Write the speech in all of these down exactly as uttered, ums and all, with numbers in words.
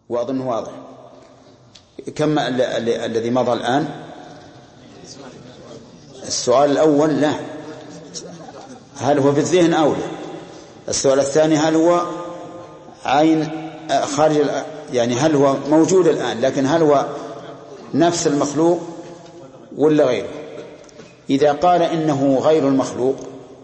وأظن واضح. كم الذي مضى الآن؟ السؤال الأول لا، هل هو في الذهن أو لا. السؤال الثاني هل هو عين خارج، يعني هل هو موجود الآن لكن هل هو نفس المخلوق ولا غيره. إذا قال إنه غير المخلوق،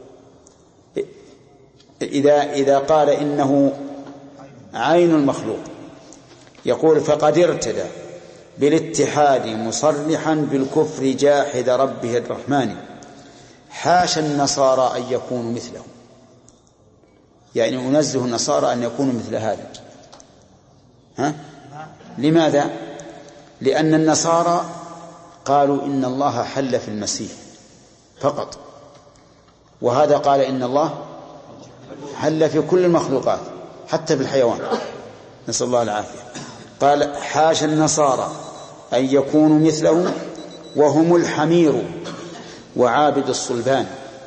إذا إذا قال إنه عين المخلوق يقول فقد ارتدى بالاتحاد مصرحا بالكفر جاحد ربه الرحمن، حاشا النصارى أن يكونوا مثله. يعني أنزه النصارى أن يكونوا مثل هذا. ها؟ لماذا؟ لأن النصارى قالوا إن الله حل في المسيح فقط، وهذا قال إن الله حل في كل المخلوقات حتى في الحيوان، نسأل الله العافية. قال حاشا النصارى أن يكونوا مثله وهم الحمير وعابد الصلبان،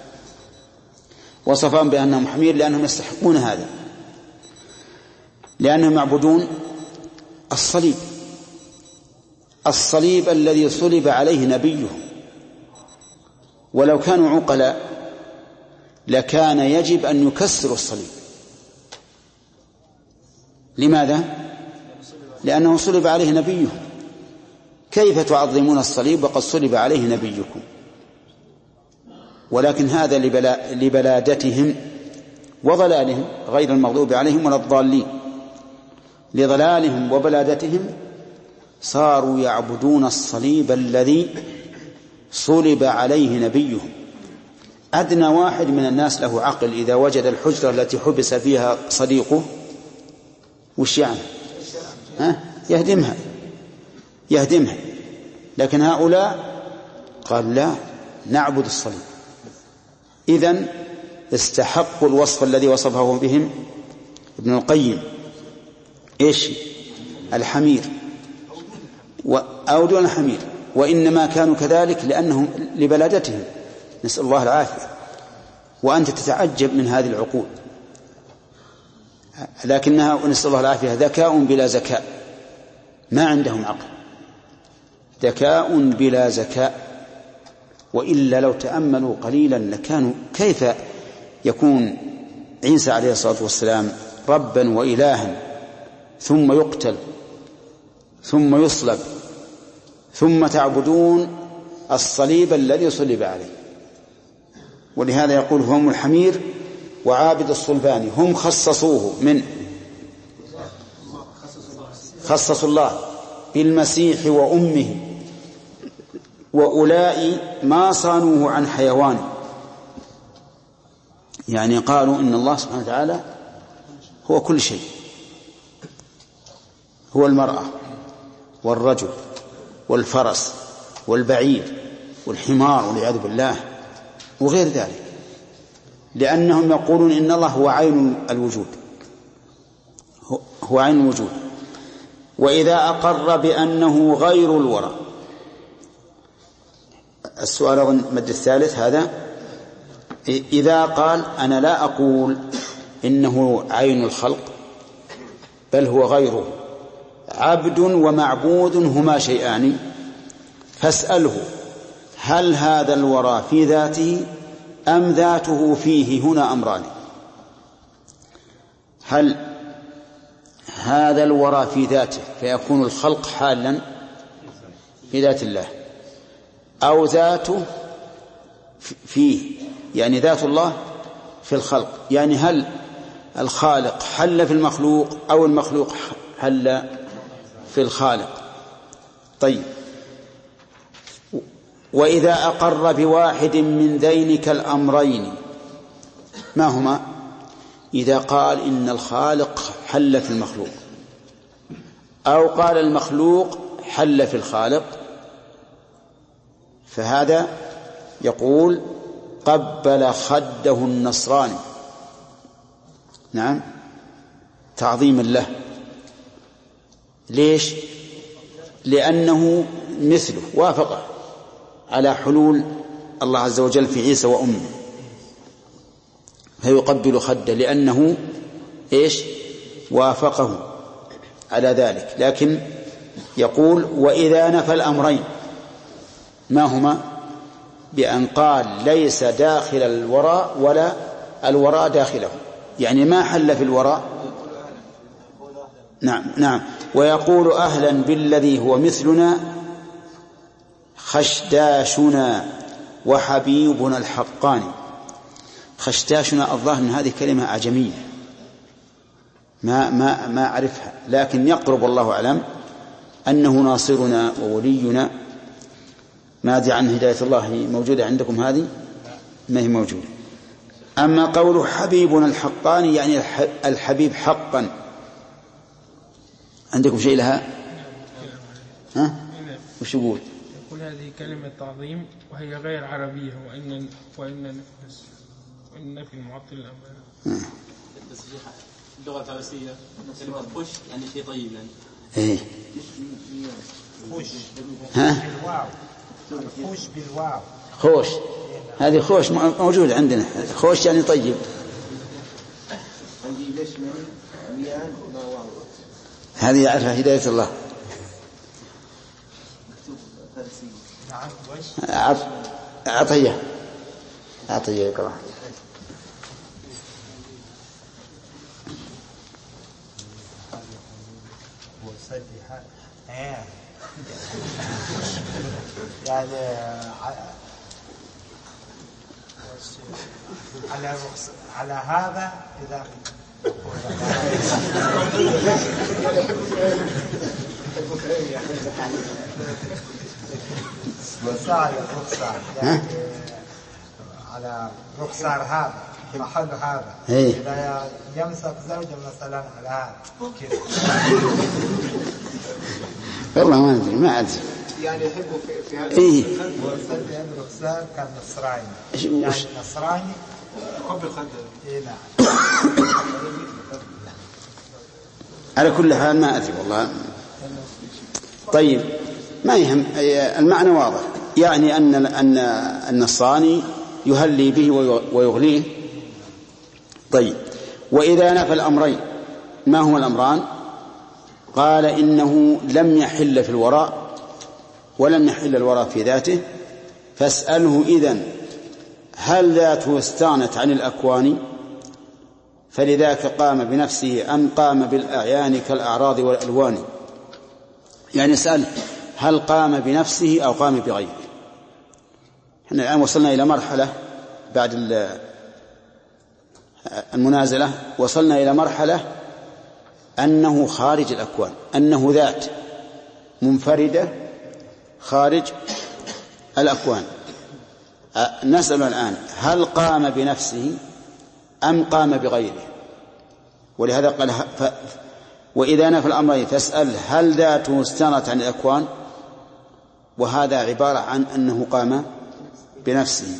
وصفهم بأنهم حمير لأنهم يستحقون هذا، لأنهم يعبدون الصليب، الصليب الذي صلب عليه نبيه. ولو كانوا عقلاء لكان يجب أن يكسروا الصليب. لماذا؟ لأنه صلب عليه نبيه. كيف تعظمون الصليب وقد صلب عليه نبيكم؟ ولكن هذا لبلا لبلادتهم وضلالهم، غير المغضوب عليهم ولا الضالين، لضلالهم وبلادتهم صاروا يعبدون الصليب الذي صلب عليه نبيهم. أدنى واحد من الناس له عقل إذا وجد الحجرة التي حبس فيها صديقه وش يعني؟ ها؟ يهدمها يهدمها لكن هؤلاء قالوا لا، نعبد الصليب. إذن استحقوا الوصف الذي وصفه بهم ابن القيم، إيش؟ الحمير أو دون الحمير، وإنما كانوا كذلك لأنهم لبلادتهم، نسأل الله العافية. وأنت تتعجب من هذه العقول، لكنها ونسأل الله العافية ذكاء بلا زكاء، ما عندهم عقل، ذكاء بلا زكاء. وإلا لو تأملوا قليلا لكانوا كيف يكون عيسى عليه الصلاة والسلام ربا وإلها ثم يقتل ثم يصلب ثم تعبدون الصليب الذي صلب عليه. ولهذا يقول هم الحمير وعابد الصلبان، هم خصصوه من خصصوا الله بالمسيح وأمه، وأولئك ما صانوه عن حيوان. يعني قالوا إن الله سبحانه وتعالى هو كل شيء، هو المرأة والرجل والفرس والبعير والحمار والعياذ بالله وغير ذلك، لأنهم يقولون إن الله هو عين الوجود، هو عين الوجود. وإذا أقر بأنه غير الورى، السؤال أظن مد الثالث هذا، إذا قال أنا لا أقول إنه عين الخلق بل هو غيره، عبد ومعبود هما شيئان، فاسأله هل هذا الورى في ذاته أم ذاته فيه؟ هنا أمران، هل هذا الورى في ذاته فيكون الخلق حالا في ذات الله، أو ذاته فيه يعني ذات الله في الخلق، يعني هل الخالق حل في المخلوق أو المخلوق حل في الخالق. طيب، وإذا أقر بواحد من ذينك الأمرين ما هما؟ إذا قال إن الخالق حل في المخلوق أو قال المخلوق حل في الخالق، فهذا يقول قبل خده النصراني، نعم، تعظيما له. ليش؟ لأنه مثله وافقه على حلول الله عز وجل في عيسى وأمه، فيقبل خده لأنه إيش؟ وافقه. على ذلك. لكن يقول وإذا نفى الأمرين ما هما؟ بأن قال ليس داخل الوراء ولا الوراء داخله، يعني ما حل في الوراء. نعم نعم. ويقول أهلا بالذي هو مثلنا خشداشنا وحبيبنا الحقاني. خشداشنا الظاهر من هذه كلمة أعجمية ما ما ما أعرفها، لكن يقرب الله أعلم أنه ناصرنا وولينا. ما أدري عن هداية الله موجودة عندكم هذه؟ ما هي موجودة. أما قوله حبيبنا الحقاني يعني الحبيب حقا. عندكم شيء لها؟ ها؟ وش يقول؟ يقول هذه كلمة تعظيم وهي غير عربية، وإن وإن وإن في المعطل الأمر. اللغة الفارسية كلمة خوش يعني شيء طيب يعني. إيه. خوش. ها؟ بالواو. خوش بالواو. خوش. هذه خوش موجود عندنا. خوش يعني طيب. هذه يعرفها هداية الله. أعطيه أعطيه يقرأ. يعني على على هذا إذا رخصار رخصار يعني على رخصار هذا محل هذا إذا يمسك زوجة مثلا على هذا كذا. والله ما أدري ما أدري يعني يحبوا في في هذا. إيه. وصدق رخصار كان نصراني يعني نصراني قبل خد. إيه نعم. على كل حال ما أدري والله. طيب ما يهم، المعنى واضح، يعني أن أن النصراني يهلي به ويغليه. طيب وإذا نفى الأمرين ما هما الأمران؟ قال إنه لم يحل في الوراء ولم يحل الوراء في ذاته، فاسأله إذن هل ذاته استغنت عن الأكوان فلذاك قام بنفسه أم قام بالأعيان كالأعراض والألوان. يعني اسأل هل قام بنفسه أو قام بغيره. احنا الآن وصلنا إلى مرحلة بعد المنازلة، وصلنا إلى مرحلة أنه خارج الأكوان، أنه ذات منفردة خارج الأكوان. نسأل الآن هل قام بنفسه أم قام بغيره؟ ولهذا قال ف... وإذا نفى الأمرين فاسأل هل ذاته استغنت عن الأكوان، وهذا عبارة عن أنه قام بنفسه،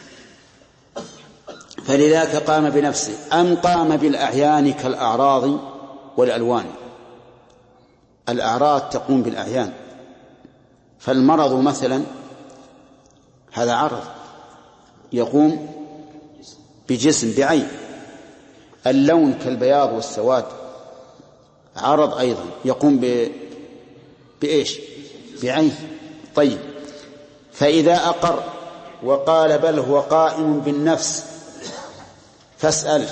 فلذاك قام بنفسه أم قام بالأعيان كالأعراض والألوان. الأعراض تقوم بالأعيان، فالمرض مثلا هذا عرض يقوم بجسم بعين. اللون كالبياض والسواد عرض أيضا يقوم ب... بإيش؟ بعين. طيب فإذا أقر وقال بل هو قائم بالنفس فاسأل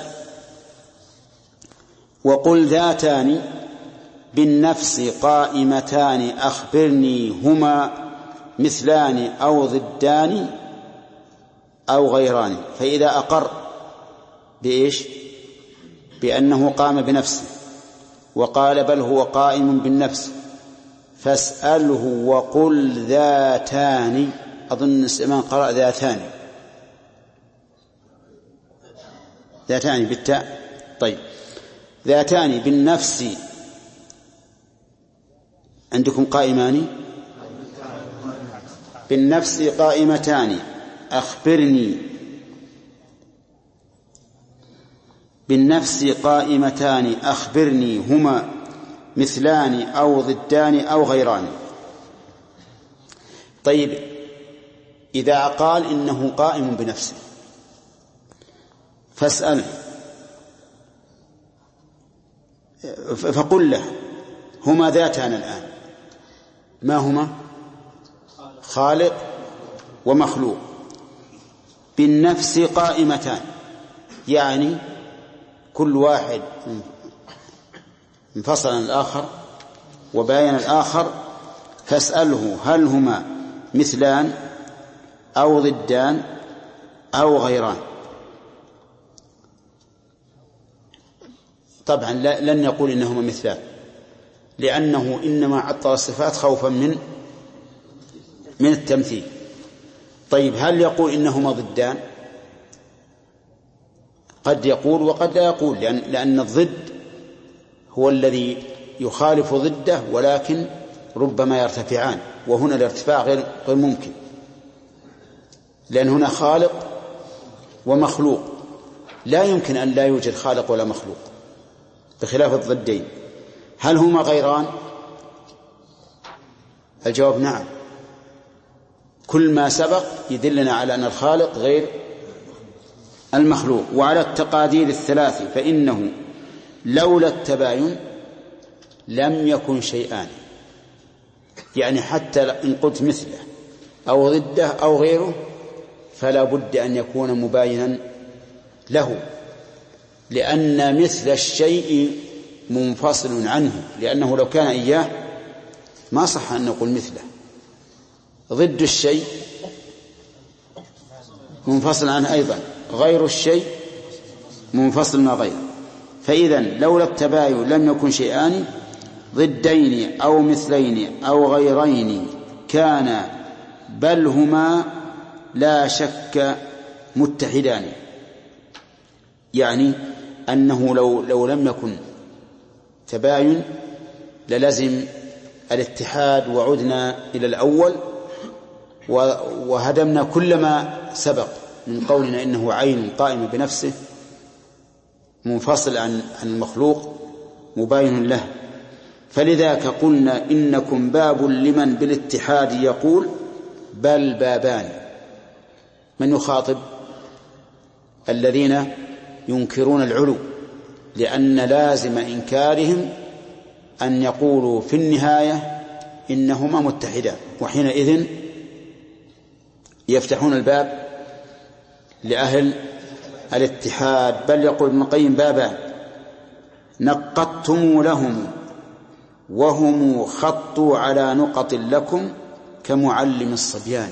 وقل ذاتان بالنفس قائمتان أخبرني هما مثلان أو ضدان أو غيران. فإذا أقر بإيش؟ بأنه قام بنفسه وقال بل هو قائم بالنفس فاسأله وقل ذاتان. أظن السمان قرأ ذاتان ذاتان بالتاء. طيب ذاتان بالنفس عندكم قائمان بالنفس قائمتان أخبرني بالنفس قائمتان أخبرني هما مثلان أو ضدان أو غيران. طيب إذا قال إنه قائم بنفسه فاسأل فقل له هما ذاتان الآن، ما هما؟ خالق ومخلوق، بالنفس قائمتان، يعني كل واحد انفصل عن الآخر وباين الآخر، فاسأله هل هما مثلان أو ضدان أو غيران. طبعا لن يقول إنهما مثلان، لأنه إنما عطل الصفات خوفا من من التمثيل. طيب هل يقول إنهما ضدان؟ قد يقول وقد لا يقول، لأن, لأن الضد هو الذي يخالف ضده، ولكن ربما يرتفعان، وهنا الارتفاع غير غير ممكن، لأن هنا خالق ومخلوق، لا يمكن أن لا يوجد خالق ولا مخلوق بخلاف الضدين. هل هما غيران؟ الجواب نعم، كل ما سبق يدلنا على أن الخالق غير المخلوق. وعلى التقادير الثلاث فإنه لولا التباين لم يكن شيئان، يعني حتى إن قلت مثله أو ضده أو غيره فلا بد أن يكون مباينا له، لأن مثل الشيء منفصل عنه، لأنه لو كان إياه ما صح أن نقول مثله. ضد الشيء منفصل عنه أيضا، غير الشيء منفصل عن غيره. فإذا لولا التباين لم يكن شيئان ضدين أو مثلين أو غيرين كان، بل هما لا شك متحدان، يعني أنه لو, لو لم يكن تباين للزم الاتحاد، وعدنا إلى الأول وهدمنا كل ما سبق من قولنا إنه عين قائمة بنفسه منفصل عن المخلوق مباين له. فلذاك قلنا إنكم باب لمن بالاتحاد يقول بل بابان. من يخاطب؟ الذين ينكرون العلو، لأن لازم إنكارهم أن يقولوا في النهاية إنهما متحدان، وحينئذ يفتحون الباب لأهل الاتحاد. بل يقول ابن القيم بابان نقضتم لهم وهم خطوا على نقط لكم كمعلم الصبيان.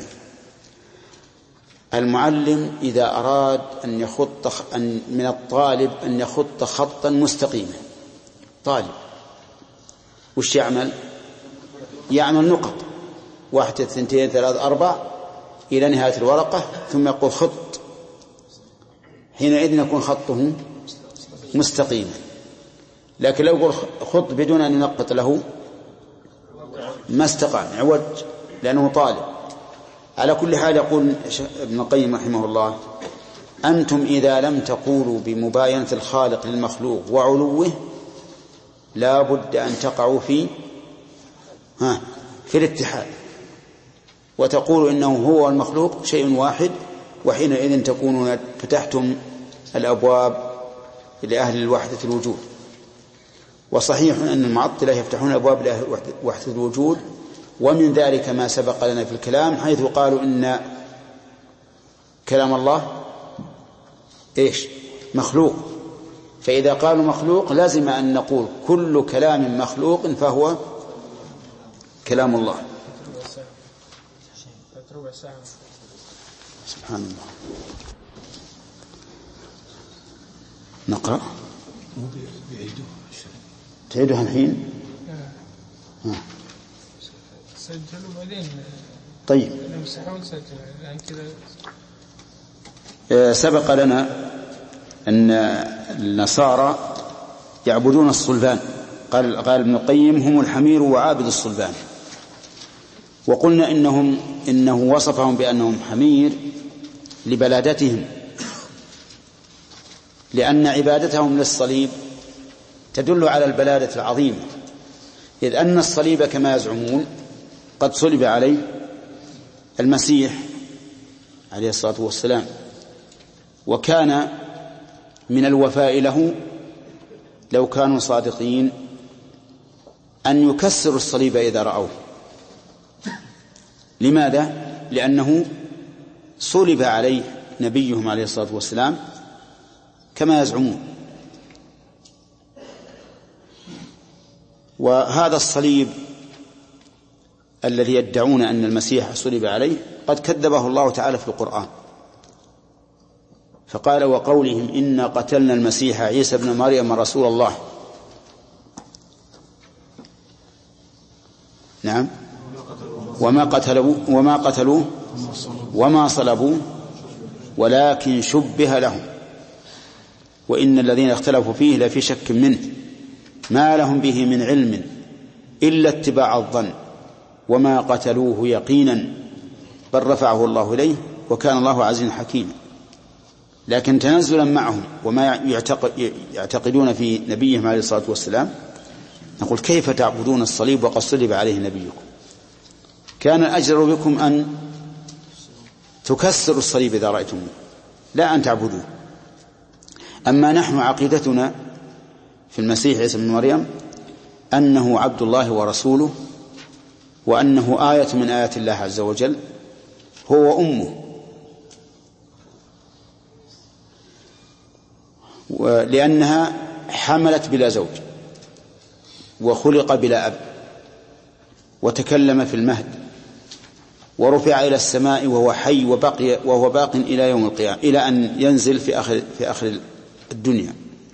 المعلم إذا أراد أن يخط أن من الطالب أن يخط خطا مستقيما، طالب وش يعمل؟ يعمل نقط، واحد اثنتين ثلاث أربع إلى نهاية الورقة، ثم يقول خط، حينئذ يكون خطه مستقيما. لكن لو يقول خط بدون أن ينقط له ما استقام، عوج، لأنه طالب. على كل حال يقول ابن القيم رحمه الله أنتم إذا لم تقولوا بمباينة الخالق للمخلوق وعلوه لا بد أن تقعوا في ها في الاتحاد، وتقولوا إنه هو المخلوق شيء واحد، وحينئذ تكونون فتحتم الأبواب لأهل الوحدة الوجود. وصحيح أن المعطلة يفتحون أبواب لأهل وحدة الوجود، ومن ذلك ما سبق لنا في الكلام حيث قالوا إن كلام الله إيش؟ مخلوق. فإذا قالوا مخلوق لازم أن نقول كل كلام مخلوق فهو كلام الله. سبحان الله. نقرأ تعيدها الحين. سجلوا بعدين. طيب نمسحون سجل الآن كذا. سبق لنا أن النصارى يعبدون الصلبان، قال قال ابن القيم هم الحمير وعابد الصلبان. وقلنا إنهم إنه وصفهم بأنهم حمير لبلادتهم، لأن عبادتهم للصليب تدل على البلادة العظيمة، إذ أن الصليب كما يزعمون قد صلب عليه المسيح عليه الصلاة والسلام، وكان من الوفاء له لو كانوا صادقين أن يكسروا الصليب إذا رأوه. لماذا؟ لأنه صلب عليه نبيهم عليه الصلاة والسلام كما يزعمون. وهذا الصليب الذي يدعون أن المسيح صلب عليه قد كذبه الله تعالى في القرآن، فقال: وقولهم إنا قتلنا المسيح عيسى بن مريم رسول الله. نعم. وما قتلوا وما قتلوه وما صلبوه ولكن شبه لهم وإن الذين اختلفوا فيه لفي شك منه ما لهم به من علم إلا اتباع الظن وما قتلوه يقينا بل رفعه الله إليه وكان الله عزيزا حكيما. لكن تنزلا معهم وما يعتقدون في نبيهم عليه الصلاة والسلام نقول: كيف تعبدون الصليب وقد صلب عليه نبيكم؟ كان الأجر بكم أن تكسروا الصليب إذا رأيتموه، لا أن تعبدوه. أما نحن عقيدتنا في المسيح عيسى بن مريم أنه عبد الله ورسوله، وأنه آية من آيات الله عز وجل، هو وأمه، لأنها حملت بلا زوج وخلق بلا أب وتكلم في المهد ورفع إلى السماء وهو حي وبقي وهو باق إلى يوم القيامة، إلى أن ينزل في آخر في آخر الدنيا.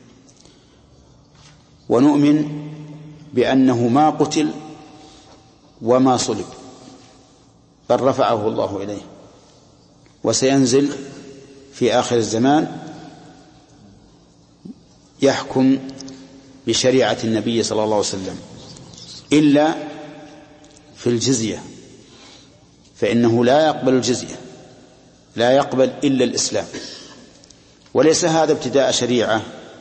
ونؤمن بأنه ما قتل وما صلب بل رفعه الله إليه، وسينزل في آخر الزمان يحكم بشريعة النبي صلى الله عليه وسلم إلا في الجزية، فإنه لا يقبل الجزية، لا يقبل إلا الإسلام. وليس هذا ابتداء شريعة،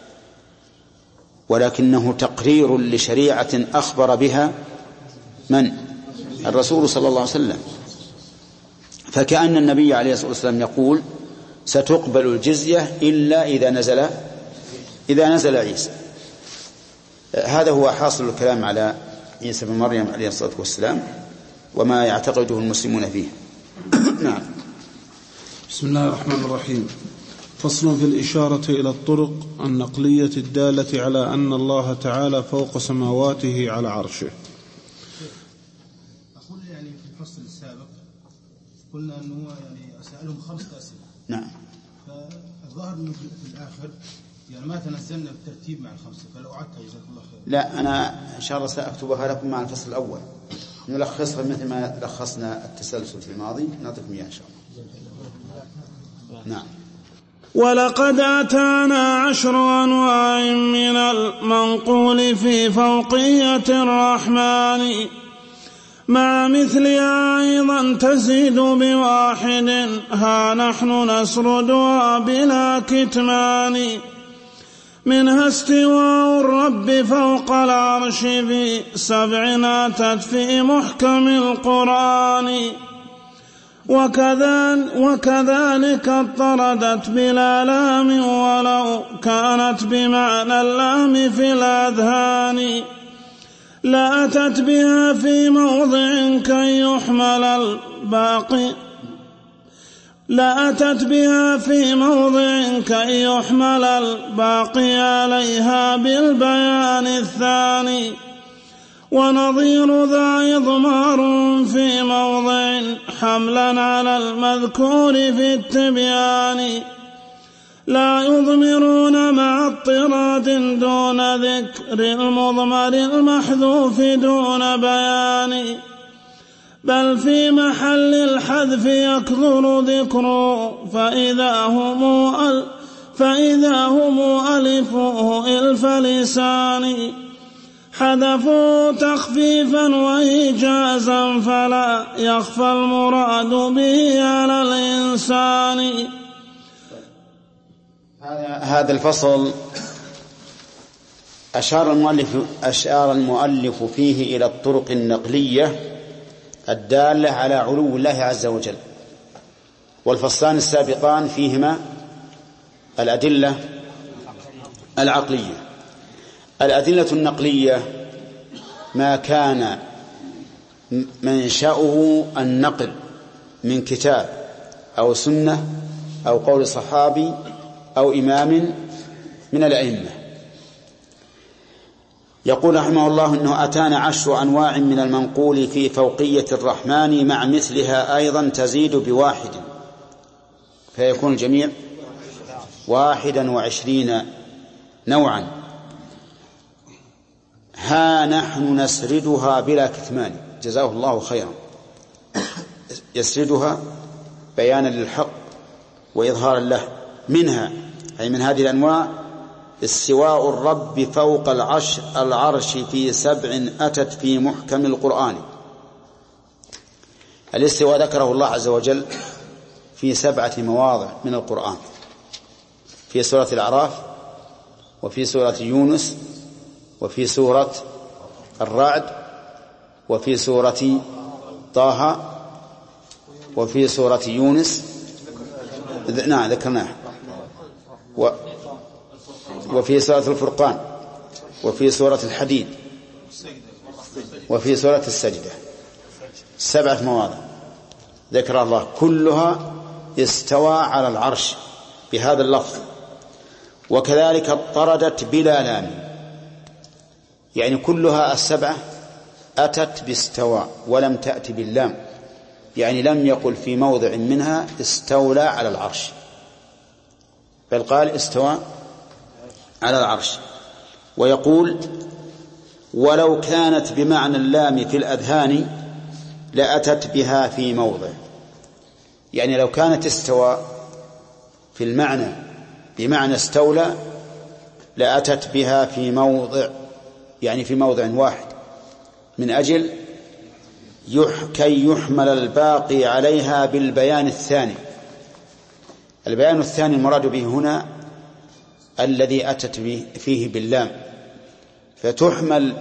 ولكنه تقرير لشريعة أخبر بها من؟ الرسول صلى الله عليه وسلم. فكأن النبي عليه الصلاة والسلام يقول: ستقبل الجزية إلا إذا نزل إذا نزل عيسى. هذا هو حاصل الكلام على عيسى بن مريم عليه الصلاة والسلام وما يعتقده المسلمون فيه. نعم. بسم الله الرحمن الرحيم. فصل في الإشارة إلى الطرق النقلية الدالة على أن الله تعالى فوق سماواته على عرشه. أقول يعني في الفصل السابق قلنا أنه يعني أسألهم خمسة أسئلة. نعم. فالظاهر أنه في الآخر يعني ما تنزلنا بالترتيب مع الخمسة، فلو أعدت جزاك الله خير. لا، أنا إن شاء الله سأكتبها لكم مع الفصل الأول، نلخصها مثل ما لخصنا التسلسل في الماضي، نعطيكم إياه إن شاء الله. نعم. ولقد أتانا عشر أنواع من المنقول في فوقية الرحمن مع مثلها أيضا تزيد بواحد ها نحن نسردها بلا كتمان. منها استواء الرب فوق العرش في سبع أتت في محكم القرآن وكذلك اضطردت بلا لام ولو كانت بمعنى اللام في الأذهان. لا أتت بها في موضع كي يحمل الباقي لا أتت بها في موضع كي يحمل الباقي عليها بالبيان الثاني. ونظير ذا إضمار في موضع حملا على المذكور في التبيان. لا يضمرون مع اضطراد دون ذكر المضمر المحذوف دون بيان. بل في محل الحذف يكثر ذكره فإذا هم فإذا هم ألفوه إلف لسان. حذفوا تخفيفا وإيجازا فلا يخفى المراد به على الإنسان. هذا الفصل أشار المؤلف, أشار المؤلف فيه إلى الطرق النقلية الدالة على علو الله عز وجل، والفصلان السابقان فيهما الأدلة العقلية. الأدلة النقلية ما كان منشأه النقل من كتاب أو سنة أو قول صحابي أو إمام من الأئمة. يقول رحمه الله إنه أتانا عشر أنواع من المنقول في فوقية الرحمن مع مثلها أيضا تزيد بواحد، فيكون الجميع واحدا وعشرين نوعا. ها نحن نسردها بلا كتمان، جزاه الله خيرا. يسردها بيانا للحق وإظهارا له. منها أي من هذه الأنواع استواء الرب فوق العرش, العرش في سبع أتت في محكم القرآن. الاستواء ذكره الله عز وجل في سبعة مواضع من القرآن، في سورة الأعراف، وفي سورة يونس، وفي سورة الرعد، وفي سورة طه، وفي سورة يونس نعم ذكرناه، و وفي سورة الفرقان، وفي سورة الحديد، وفي سورة السجدة. سبعة مواضع ذكر الله كلها استوى على العرش بهذا اللفظ. وكذلك اضطردت بلا لام، يعني كلها السبعة أتت باستوى ولم تأتي باللام، يعني لم يقل في موضع منها استولى على العرش، بل قال استوى على العرش. ويقول ولو كانت بمعنى اللام في الأذهان لأتت بها في موضع، يعني لو كانت استوى في المعنى بمعنى استولى لأتت بها في موضع، يعني في موضع واحد، من أجل كي يحمل الباقي عليها بالبيان الثاني. البيان الثاني المراد به هنا الذي أتت فيه باللام، فتحمل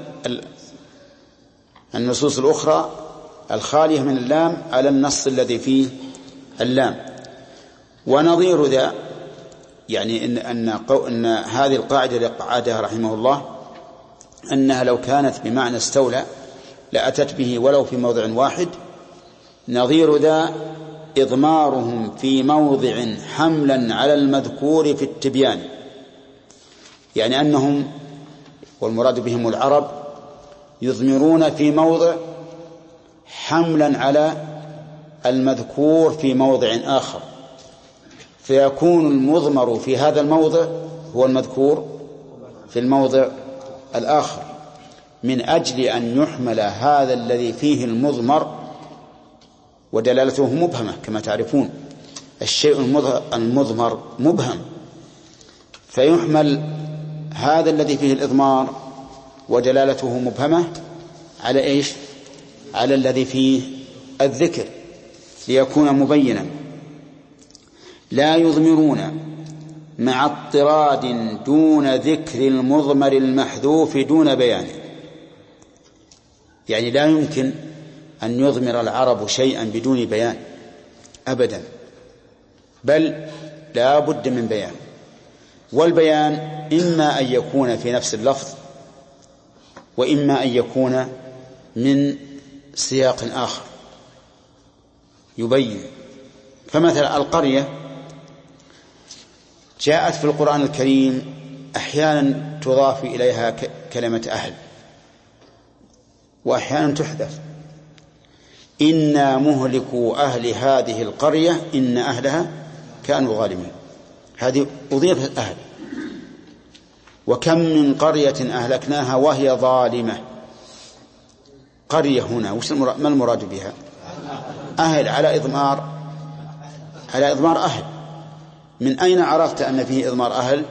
النصوص الأخرى الخالية من اللام على النص الذي فيه اللام. ونظير ذا يعني إن, أن, أن هذه القاعدة لقعدها رحمه الله أنها لو كانت بمعنى استولى لأتت به ولو في موضع واحد. نظير ذا إضمارهم في موضع حملا على المذكور في التبيان، يعني أنهم والمراد بهم العرب يضمرون في موضع حملا على المذكور في موضع آخر، فيكون المضمر في هذا الموضع هو المذكور في الموضع الآخر، من أجل أن يحمل هذا الذي فيه المضمر، ودلالته مبهمة كما تعرفون الشيء المضمر مبهم، فيحمل هذا الذي فيه الإضمار ودلالته مبهمة على إيش؟ على الذي فيه الذكر ليكون مبينا. لا يضمرون مع اضطراد دون ذكر المضمر المحذوف دون بيانه، يعني لا يمكن أن يضمر العرب شيئا بدون بيان أبدا، بل لا بد من بيان. والبيان إما أن يكون في نفس اللفظ، وإما أن يكون من سياق آخر يبين. فمثلا القرية جاءت في القرآن الكريم أحيانا تضاف إليها كلمة أهل، وأحيانا تحذف. إنا مهلكوا أهل هذه القرية إن أهلها كانوا ظالمين، هذه أضيفت أهل. وكم من قرية أهلكناها وهي ظالمة. قرية هنا ما المراد بها؟ أهل على إضمار على إضمار أهل. من أين عرفت أن فيه إضمار أهل؟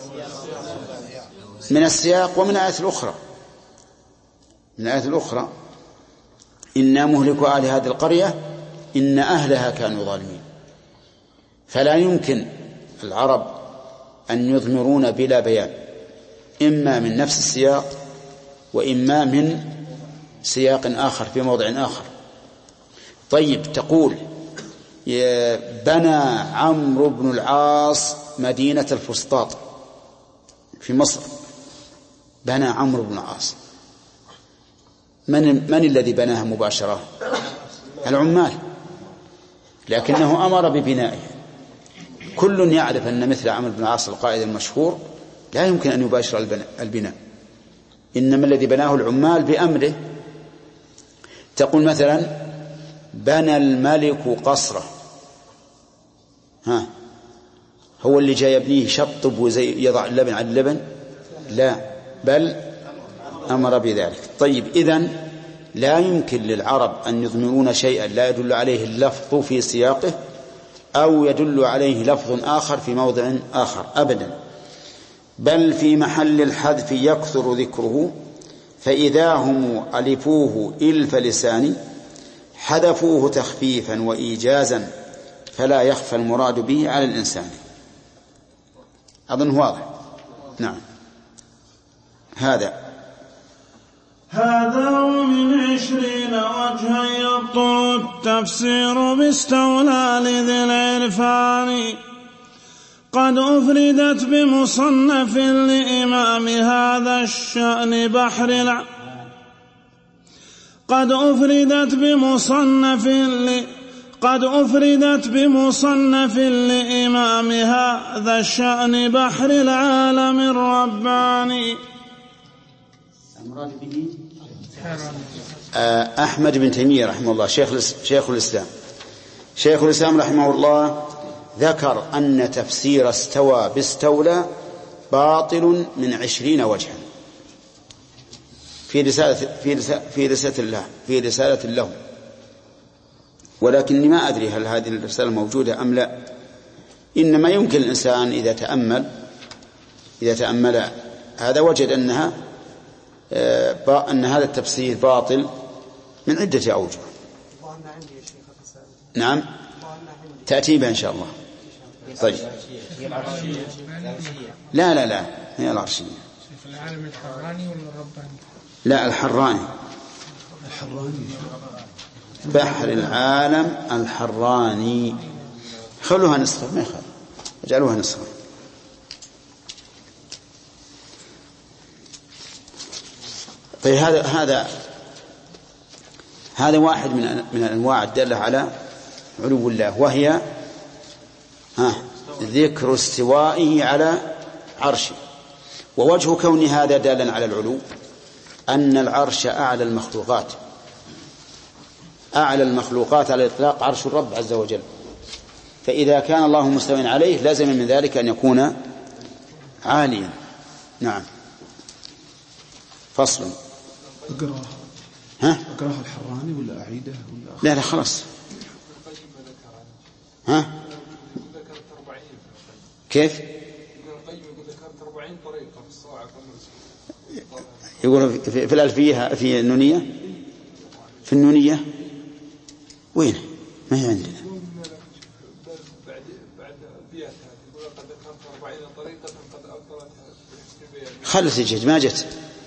من السياق ومن الآية الأخرى. من الآية الأخرى إنا مهلكوا أهل هذه القرية إن أهلها كانوا ظالمين. فلا يمكن العرب أن يضمرون بلا بيان، إما من نفس السياق وإما من سياق آخر في موضع آخر. طيب تقول بنى عمرو بن العاص مدينة الفسطاط في مصر، بنى عمرو بن العاص، من, من الذي بناها مباشرة؟ العمال، لكنه أمر ببنائه. كل يعرف أن مثل عمرو بن العاص القائد المشهور لا يمكن أن يباشر البناء، إنما الذي بناه العمال بأمره. تقول مثلا بنى الملك قصره، ها هو اللي جاي يبنيه شطب وزي يضع اللبن على اللبن؟ لا، بل أمر بذلك. طيب، إذن لا يمكن للعرب أن يضمرون شيئا لا يدل عليه اللفظ في سياقه أو يدل عليه لفظ آخر في موضع آخر أبدا، بل في محل الحذف يكثر ذكره، فإذا هم ألفوه إلف لسان حذفوه تخفيفا وإيجازا، فلا يخفى المراد به على الإنسان. أظن واضح. نعم. هذا هذا ومن عشرين وجها يبطل التفسير باستولى لذي العرفان، قد أفردت بمصنف لإمام هذا الشأن بحر الع... قد أفردت بمصنف ل... قد أفردت بمصنف لإمام هذا الشأن بحر العالم الرباني. المراد به أحمد بن تيمية رحمه الله، شيخ شيخ الإسلام شيخ الإسلام رحمه الله ذكر أن تفسير استوى باستولى باطل من عشرين وجها في رسالة في رسالة في رسالة الله في رسالة له، ولكني ما أدري هل هذه الرسالة موجودة أم لا. إنما يمكن الإنسان إذا تأمل إذا تأمل هذا وجد أنها أن هذا التفسير باطل من عدة أوجه. نعم، تأتي بها إن شاء الله. طيب، لا لا لا هي العرشية. العالم الحراني ولا الرباني؟ لا، الحراني. الحراني بحر العالم الحراني. خلوها نسخة، ما يخالف، اجعلوها نسخة. طيب، هذا هذا هذا واحد من من الأنواع الدالة على علو الله، وهي ها ذكر استوائه على عرشه. ووجه كون هذا دالا على العلو أن العرش أعلى المخلوقات، أعلى المخلوقات على الإطلاق عرش الرب عز وجل، فإذا كان الله مستوٍ عليه لازم من ذلك أن يكون عاليا. نعم. فصل. أقرأ ها أقرأها الحراني ولا أعيده ولا لا لا خلاص. ها كيف يقول في, في الألفية في النونية في النونية وين ما هي عندنا. خلص جد ما جت.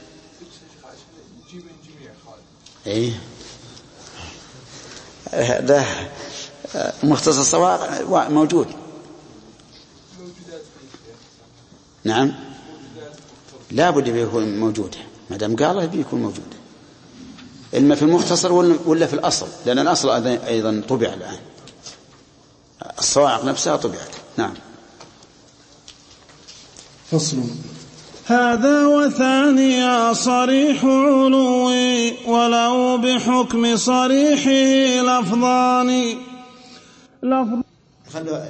ايه ده مختصر الصواغ موجود. نعم، لا بد يكون موجود، ما دام قال بيكون موجود، إما في المختصر ولا في الأصل، لأن الأصل أيضا طبع الآن، الصواعق نفسها طبعت. نعم. فصل. هذا وثانيا صريح علوي ولو بحكم صريحه لفظان. لفظ خلوا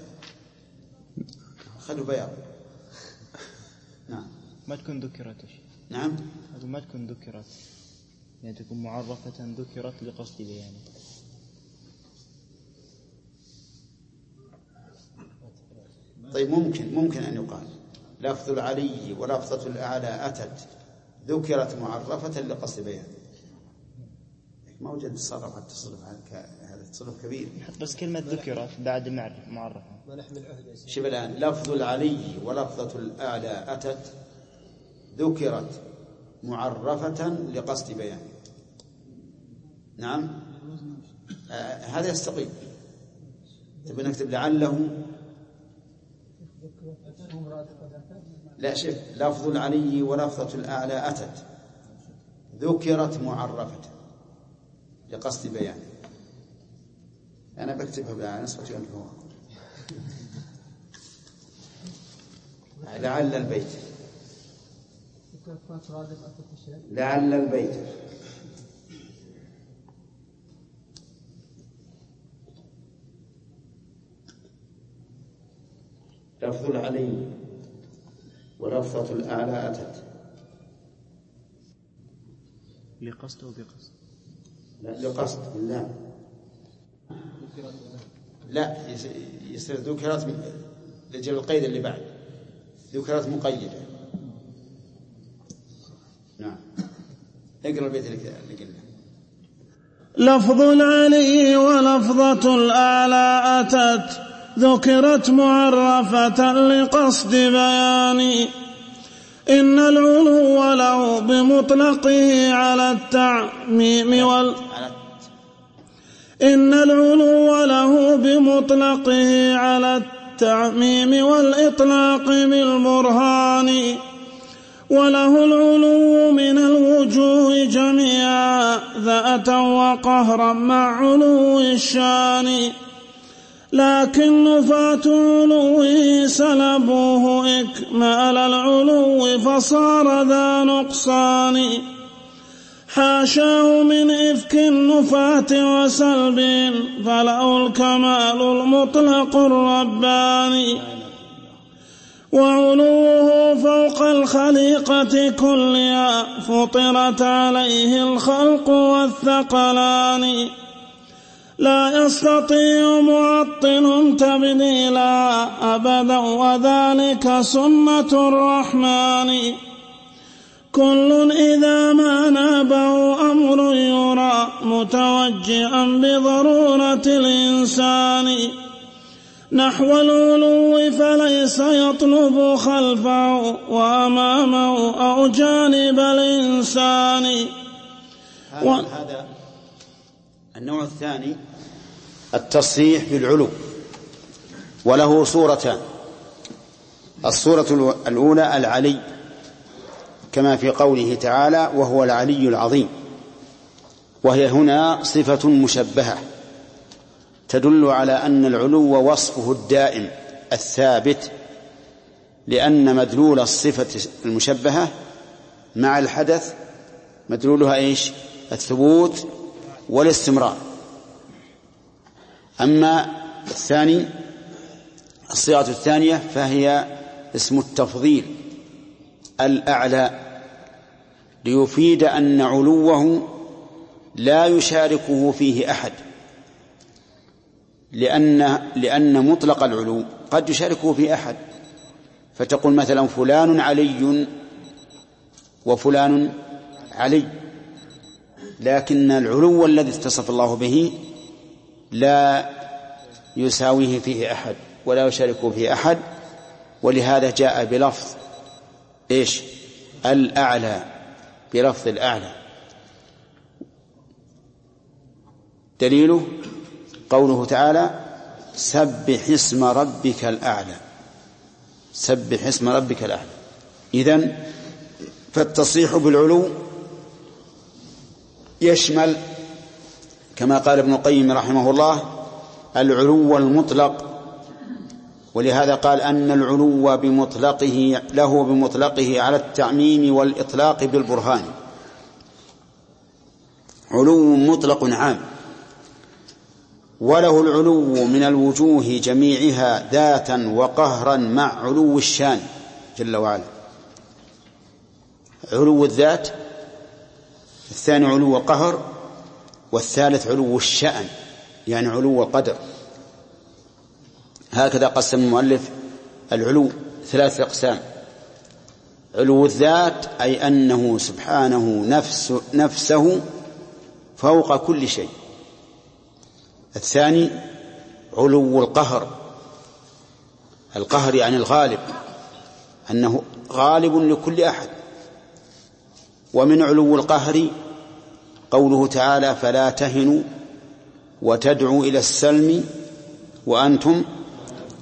خلوا بياض. نعم. ما تكون ذكرت. نعم. ما تكون ذكرت، يعني تكون معرفة ذكرت لقصد بيانه. طيب، ممكن ممكن أن يقال لفظ العلي ولفظة الأعلى أتت ذكرت معرفة لقصد بيان. ما وجد الصرف التصرف هذا التصرف كبير. بس كلمة ذكرت بعد معرفة. شوف الآن لفظ العلي ولفظة الأعلى أتت ذكرت معرفة لقصد بيان. نعم. آه هذا يستقيم. تبي نكتب لعله. لا، شوف لفظ العلي ولفظة الأعلى أتت ذكرت معرفة لقصد بيان. أنا بكتبها بلا نسبة أنه لعل البيت لعل البيت لفظ العلي ولفظة الأعلى أتت لقصد وبقصد. لا لقصد لا لا يصير ذكرت لجل القيد اللي بعد ذكرت مقيدة. نعم اقرأ البيت اللي قلنا. لفظ العلي ولفظة الأعلى أتت ذكرت معرفة لقصد بيان. إن العلو له بمطلقه على التعميم وال إن العلو له بمطلقه على التعميم والإطلاق بالبرهان. وله العلو من الوجوه جميعا ذاتا وقهرا مع علو الشان. لكن نفاة علوه سلبوه إكمال العلو فصار ذا نقصان. حاشاه من إفك النفاة وسلب فله الكمال المطلق الرباني. وعلوه فوق الخليقة كلها فطرت عليه الخلق والثقلان. لا يستطيع معطل تبديلا أبدا وذلك سنة الرحمن. كل إذا ما نابه أمر يرى متوجئا بضرورة الإنسان. نحو العلو فليس يطلب خلفه وأمامه أو جانب الإنسان. و... هذا النوع الثاني التصريح بالعلو، وله صورتان. الصورة الأولى العلي كما في قوله تعالى وهو العلي العظيم، وهي هنا صفة مشبهة تدل على أن العلو وصفه الدائم الثابت، لأن مدلول الصفة المشبهة مع الحدث مدلولها إيش؟ الثبوت والاستمرار. أما الثاني الصيغة الثانية فهي اسم التفضيل الأعلى، ليفيد أن علوه لا يشاركه فيه أحد، لأن, لأن مطلق العلو قد يشاركه فيه أحد، فتقول مثلا فلان علي وفلان علي، لكن العلو الذي اتصف الله به لا يساويه فيه أحد ولا يشاركه فيه أحد، ولهذا جاء بلفظ إيش؟ الأعلى، بلفظ الأعلى. دليله قوله تعالى سبح اسم ربك الأعلى، سبح اسم ربك الأعلى. إذن فالتصريح بالعلو يشمل كما قال ابن القيم رحمه الله العلو المطلق، ولهذا قال أن العلو بمطلقه له بمطلقه على التعميم والإطلاق بالبرهان. علو مطلق عام. وله العلو من الوجوه جميعها ذاتا وقهرا مع علو الشان جل وعلا. علو الذات، الثاني علو القهر، والثالث علو الشأن يعني علو القدر. هكذا قسم المؤلف العلو ثلاث أقسام: علو الذات أي أنه سبحانه نفس نفسه فوق كل شيء. الثاني علو القهر، القهر يعني الغالب، أنه غالب لكل أحد. ومن علو القهر قوله تعالى فلا تهنوا وتدعوا إلى السلم وأنتم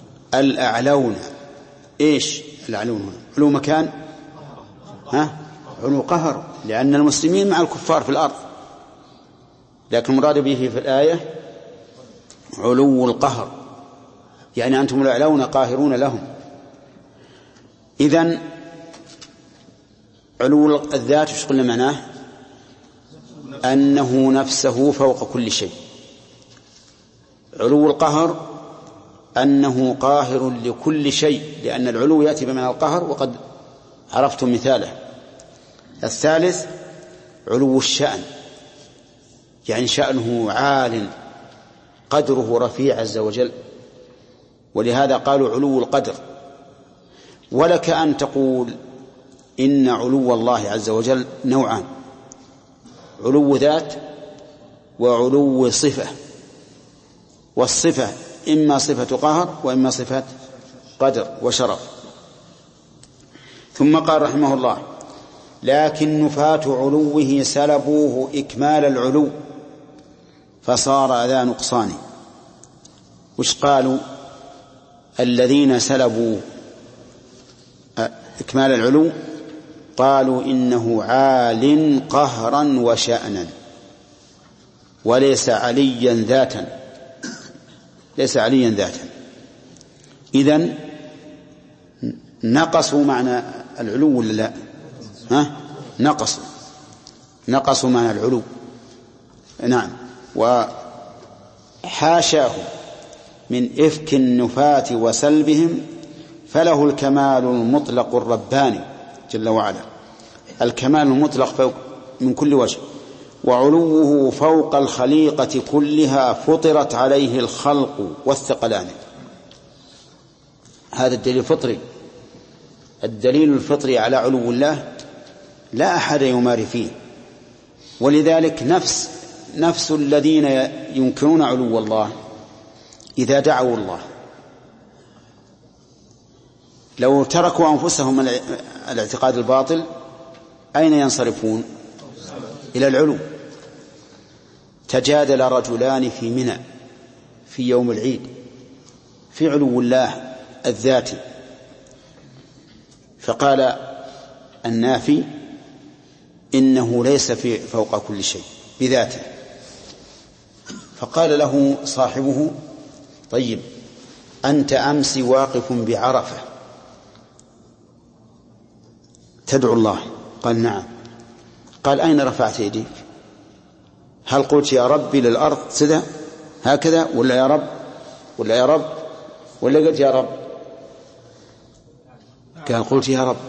الأعلون. إيش الأعلون هنا؟ علو مكان، ها؟ علو قهر، لأن المسلمين مع الكفار في الأرض، لكن المراد به في الآية علو القهر، يعني أنتم الأعلون قاهرون لهم. إذن علو الذات ايش قلنا معناه؟ أنه نفسه فوق كل شيء. علو القهر أنه قاهر لكل شيء، لأن العلو يأتي بمعنى القهر وقد عرفتم مثاله. الثالث علو الشأن، يعني شأنه عال قدره رفيع عز وجل، ولهذا قالوا علو القدر. ولك أن تقول إن علو الله عز وجل نوعان: علو ذات وعلو صفة، والصفة إما صفة قهر وإما صفة قدر وشرف. ثم قال رحمه الله: لكن نفاة علوه سلبوه إكمال العلو فصار ذا نقصان. وش قالوا الذين سلبوا إكمال العلو؟ قالوا إنه عال قهرا وشأنا وليس عليا ذاتا، ليس عليا ذاتا. إذن نقصوا معنى العلو ولا لا؟ ها؟ نقصوا نقصوا معنى العلو، نعم. وحاشاه من إفك النفاة وسلبهم، فله الكمال المطلق الرباني جل وعلا، الكمال المطلق فوق من كل وجه، وعلوه فوق الخليقة كلها فطرت عليه الخلق والثقلان. هذا الدليل الفطري، الدليل الفطري على علو الله لا أحد يماري فيه. ولذلك نفس نفس الذين ينكرون علو الله إذا دعوا الله لو تركوا أنفسهم الاعتقاد الباطل أين ينصرفون؟ إلى العلو. تجادل رجلان في منى في يوم العيد في علو الله الذاتي، فقال النافي إنه ليس في فوق كل شيء بذاته، فقال له صاحبه: طيب أنت أمس واقف بعرفة تدعو الله. قال: نعم. قال: أين رفعت يديك؟ هل قلت يا ربي للأرض سدى هكذا، ولا يا رب ولا يا رب ولا قلت يا رب؟ قال: قلت يا رب.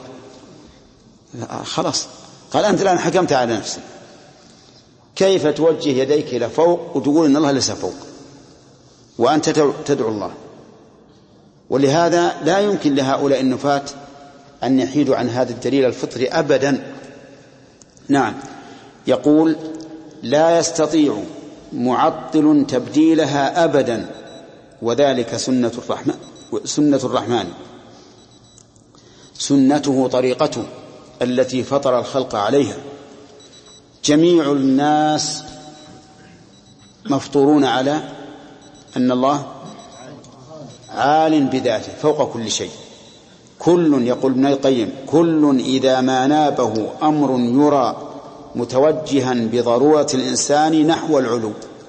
خلاص. قال: أنت الآن حكمت على نفسك، كيف توجه يديك إلى فوق وتقول إن الله ليس فوق وأنت تدعو الله؟ ولهذا لا يمكن لهؤلاء النفاة أن يحيدوا عن هذا الدليل الفطري أبدا. نعم. يقول: لا يستطيع معطل تبديلها أبدا، وذلك سنة الرحمن سنة الرحمن سنته طريقته التي فطر الخلق عليها. جميع الناس مفطورون على أن الله عال بذاته فوق كل شيء. كل، يقول ابن القيم: كل إذا ما نابه أمر يرى متوجها بضرورة الإنسان نحو العلو.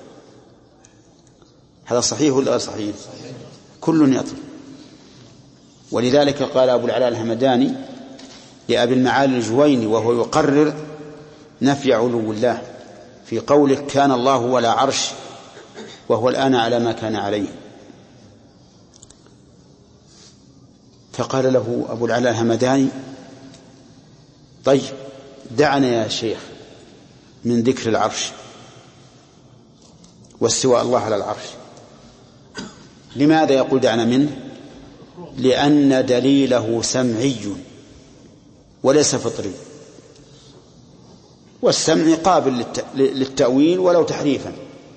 هذا صحيح ولا صحيح؟ كل يطلب. ولذلك قال أبو العلاء الهمداني لأبي المعالي الجويني وهو يقرر نفي علو الله في قوله: كان الله ولا عرش وهو الآن على ما كان عليه. فقال له أبو العلاء الهمداني: طيب دعنا يا شيخ من ذكر العرش واستواء الله على العرش. لماذا يقول دعنا منه؟ لأن دليله سمعي وليس فطري، والسمع قابل للتأويل ولو تحريفا.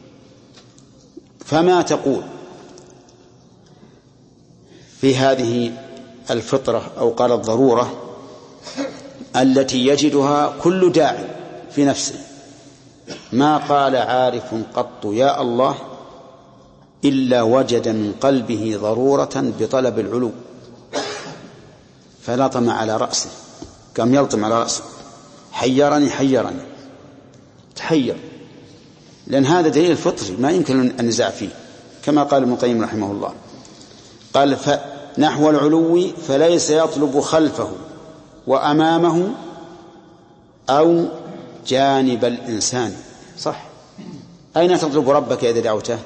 فما تقول في هذه الفطرة أو قال الضرورة التي يجدها كل داعي في نفسه؟ ما قال عارف قط يا الله إلا وجد من قلبه ضرورة بطلب العلو فلطم على رأسه، كم يلطم على رأسه. حيرني حيرني تحير، لأن هذا دليل فطري ما يمكن النزاع فيه، كما قال ابن القيم رحمه الله، قال نحو العلو فليس يطلب خلفه وأمامه أو جانب الإنسان. صح، أين تطلب ربك إذا دعوته؟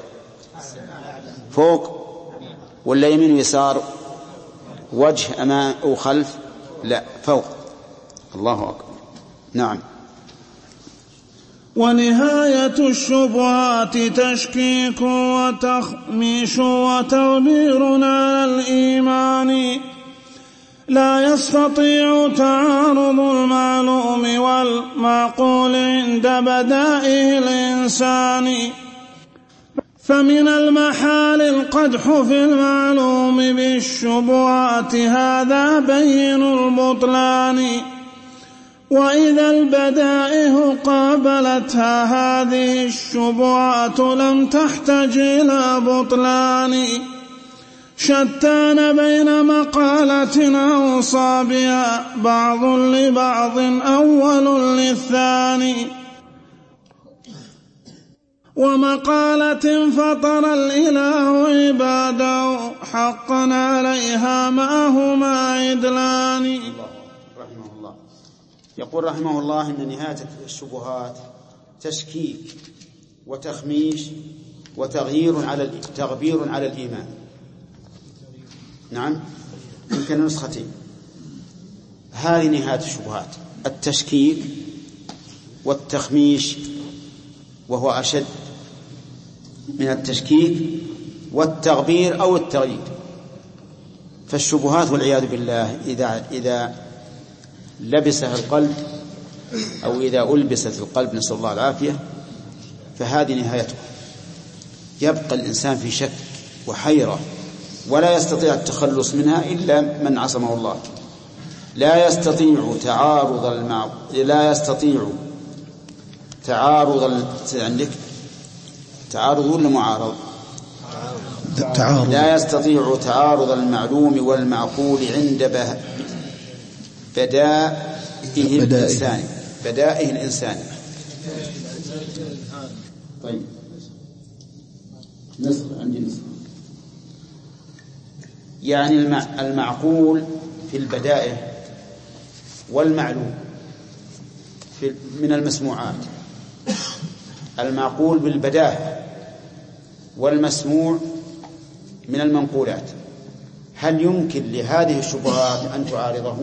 فوق ولا يمين ويسار؟ وجه أمام أو خلف؟ لا، فوق. الله أكبر. نعم. ونهاية الشبهات تشكيك وتخميش وتغبير على الإيمان، لا يستطيع تعارض المعلوم والمعقول عند بدائه الإنسان، فمن المحال القدح في المعلوم بالشبهات هذا بين البطلان، وإذا البدائه قابلتها هذه الشبهات لم تحتج إلى بطلان، شتان بين مقالة أوصى بها بعض لبعض أول للثاني، ومقالة فطر الإله عباده حقا عليها معهما عدلان. رحمه الله يقول رحمه الله إن نهاية الشبهات تشكيك وتخميش وتغيير على تغبير على الإيمان. نعم، يمكن نسختين. هذه نهاية الشبهات، التشكيك والتخميش، وهو أشد من التشكيك والتغبير أو التغيير. فالشبهات والعياذ بالله إذا إذا لبسها القلب أو إذا ألبست القلب، نسأل الله العافية، فهذه نهايته. يبقى الإنسان في شك وحيرة ولا يستطيع التخلص منها إلا من عصمه الله. لا يستطيع تعارض المع... لا يستطيع تعارض ال... عندك تعارض ولا معارض؟ تعارض. لا يستطيع تعارض المعلوم والمعقول عند به... بدائه الإنسان بدائه الإنسان. طيب، نصر عندي نصر. يعني المعقول في البدائه والمعلوم في من المسموعات. المعقول بالبداهة والمسموع من المنقولات. هل يمكن لهذه الشبهات أن تعارضه؟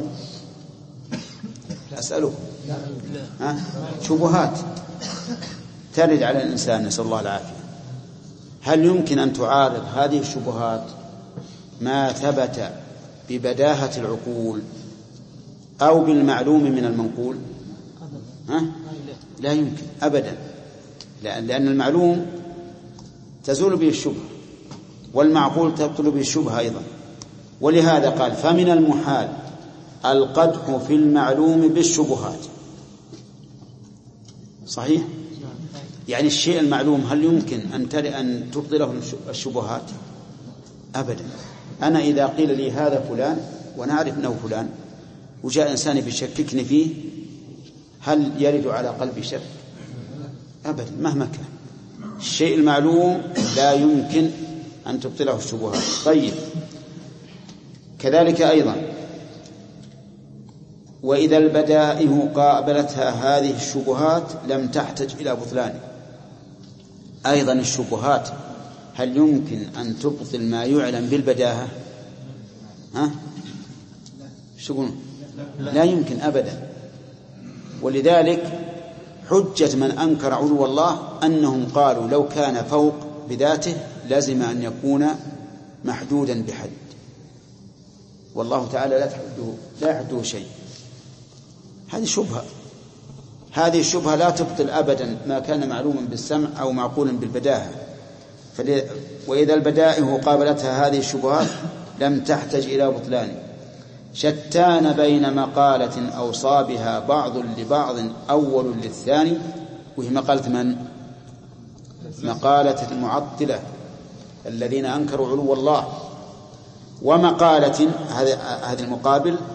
أسأله. ها؟ شبهات ترد على الإنسان، نسأل الله العافية. هل يمكن أن تعارض هذه الشبهات ما ثبت ببداهة العقول أو بالمعلوم من المنقول؟ ها؟ لا يمكن أبدا، لأن المعلوم تزول به الشبهة والمعقول تبطل به الشبهة أيضا. ولهذا قال فمن المحال القدح في المعلوم بالشبهات. صحيح؟ يعني الشيء المعلوم هل يمكن أن أن تبطله الشبهات؟ أبدا. أنا إذا قيل لي هذا فلان وأنا أعرف أنه فلان وجاء إنسان يشككني فيه، هل يرد على قلبي شك؟ أبدا، مهما كان. الشيء المعلوم لا يمكن أن تبطله الشبهات. طيب، كذلك أيضا وإذا البدائه قابلتها هذه الشبهات لم تحتج إلى بطلان. أيضا الشبهات هل يمكن أن تبطل ما يعلم بالبداهة؟ ها؟ شو؟ لا يمكن أبدا. ولذلك حجة من أنكر علو الله أنهم قالوا لو كان فوق بذاته لازم أن يكون محدودا بحد، والله تعالى لا يحده لا يحده شيء. هذه شبهة، هذه الشبهة لا تبطل أبدا ما كان معلوما بالسمع أو معقولا بالبداهة. وإذا البدائه قابلتها هذه الشبهات لم تحتج إلى بطلان. شتان بين مقالة أوصى بها بعض لبعض أول للثاني، وهي مقالة من؟ مقالة المعطلة الذين أنكروا علو الله، ومقالة هذا المقابل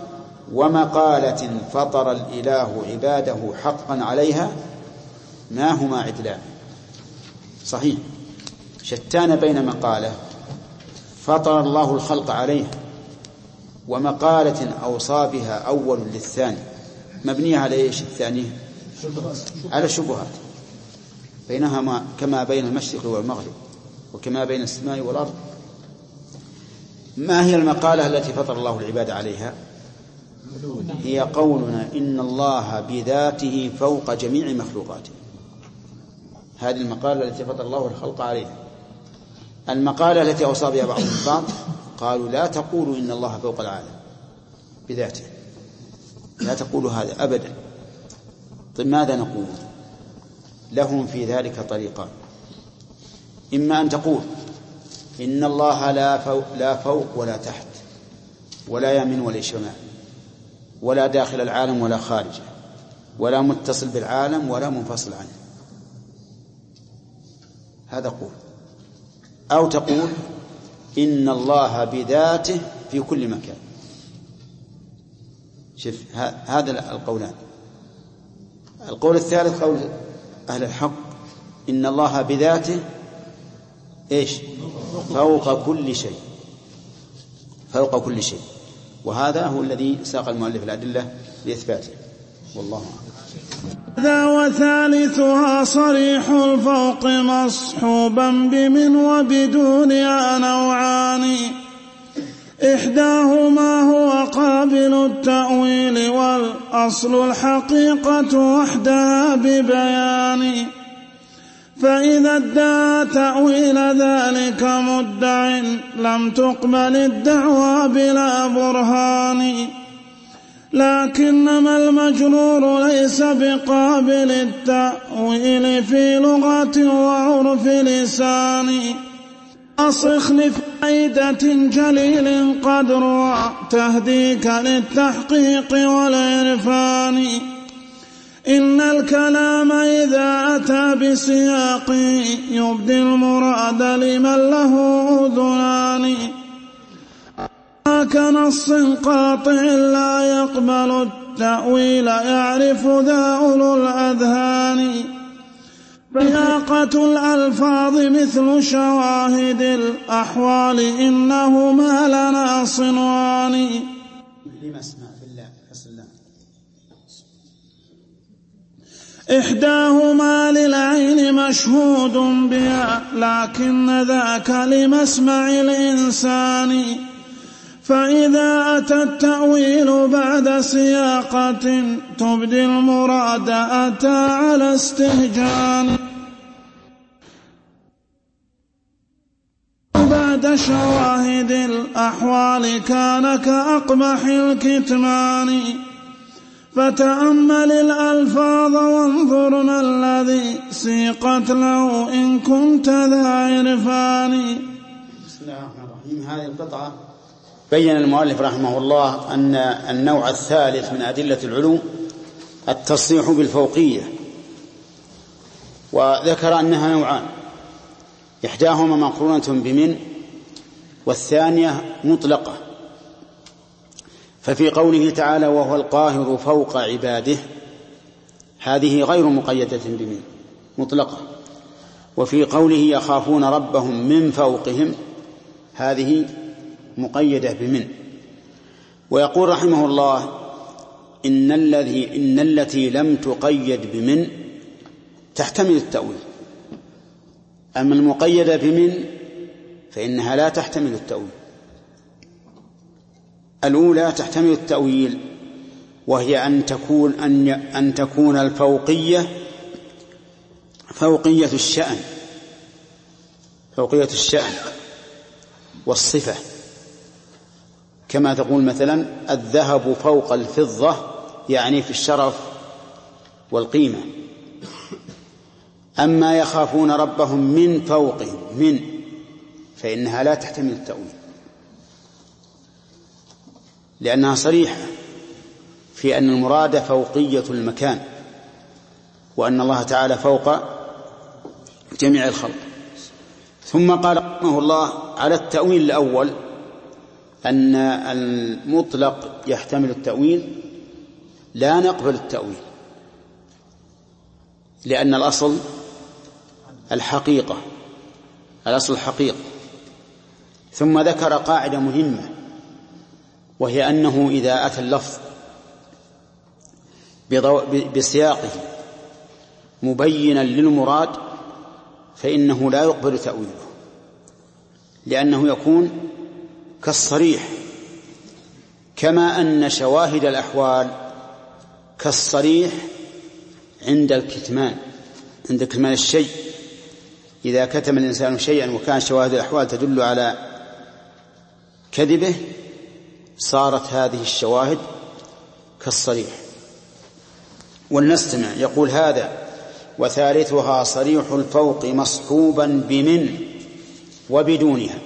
ومقالة فطر الإله عباده حقا عليها ما هما عدلان. صحيح، شتان بين مقالة فطر الله الخلق عليها ومقالة أوصى بها أول للثاني مبنية على إيش الثاني؟ على الشبهات بينهما كما بين المشرق والمغرب وكما بين السماء والأرض. ما هي المقالة التي فطر الله العباد عليها؟ هي قولنا إن الله بذاته فوق جميع مخلوقاته. هذه المقالة التي فطر الله الخلق عليها. المقالة التي أوصى بها بعض البعض قالوا لا تقولوا إن الله فوق العالم بذاته، لا تقولوا هذا أبدا. طيب ماذا نقول؟ لهم في ذلك طريقان. إما أن تقول إن الله لا فوق, لا فوق ولا تحت ولا يمين ولا شمال ولا داخل العالم ولا خارجه ولا متصل بالعالم ولا منفصل عنه، هذا قول. أو تقول إن الله بذاته في كل مكان. شوف هذا القولان. القول الثالث قول أهل الحق إن الله بذاته إيش؟ فوق كل شيء، فوق كل شيء. وهذا هو الذي ساق المؤلف الأدلة لإثباته، والله أعلم. ذا وثالثها صريح الفوق مصحوبا بمن وبدونها نوعان، إحداهما هو قابل التأويل والأصل الحقيقة وحدها ببيان، فإذا ادعى تأويل ذلك مدع لم تقبل الدعوى بلا برهان، لكنما المجرور ليس بقابل التأويل في لغة وعرف لسان، أصخ لفائدة جليل قدر تهديك للتحقيق والعرفان، إن الكلام إذا أتى بسياق يبدي المراد لمن له أذنان، كنص قاطع لا يقبل التأويل يعرف ذا أولو الأذهان، سياقة الألفاظ مثل شواهد الأحوال إنهما لنا صنوان. لما اسمع في الله فسلام. إحداهما للعين مشهود بها لكن ذاك لمسمع الإنسان، فإذا أتى التأويل بعد سياقة تبدي المراد أتى على استهجان، بعد شواهد الأحوال كان كأقبح الكتمان، فتأمل الألفاظ وانظر ما الذي سيقت له إن كنت ذا عرفان. بسم الله الرحمن الرحيم. هذه القطعة بين المؤلف رحمه الله أن النوع الثالث من أدلة العلو التصريح بالفوقية، وذكر أنها نوعان، إحداهما مقرونة بمن والثانية مطلقة. ففي قوله تعالى وهو القاهر فوق عباده هذه غير مقيدة بمن، مطلقة. وفي قوله يخافون ربهم من فوقهم هذه مقيدة بمن. ويقول رحمه الله إن الذي إن التي لم تقيد بمن تحتمل التأويل، أما المقيدة بمن فإنها لا تحتمل التأويل. الأولى تحتمل التأويل وهي أن تكون أن أن تكون الفوقية فوقية الشأن، فوقية الشأن والصفة، كما تقول مثلا الذهب فوق الفضة يعني في الشرف والقيمة. أما يخافون ربهم من فوقهم من فإنها لا تحتمل التأويل، لأنها صريحة في أن المراد فوقية المكان وأن الله تعالى فوق جميع الخلق. ثم قال رحمه الله على التأويل الأول أن المطلق يحتمل التأويل لا نقبل التأويل، لأن الأصل الحقيقة، الأصل الحقيقة. ثم ذكر قاعدة مهمة، وهي أنه إذا أتى اللفظ بسياقه مبينا للمراد فإنه لا يقبل تأويله، لأنه يكون كالصريح، كما أن شواهد الأحوال كالصريح عند الكتمان، عند كتمان الشيء. إذا كتم الإنسان شيئا وكان شواهد الأحوال تدل على كذبه صارت هذه الشواهد كالصريح. ولنستمع. يقول هذا وثالثها صريح الفوق مصحوبا بمن وبدونها.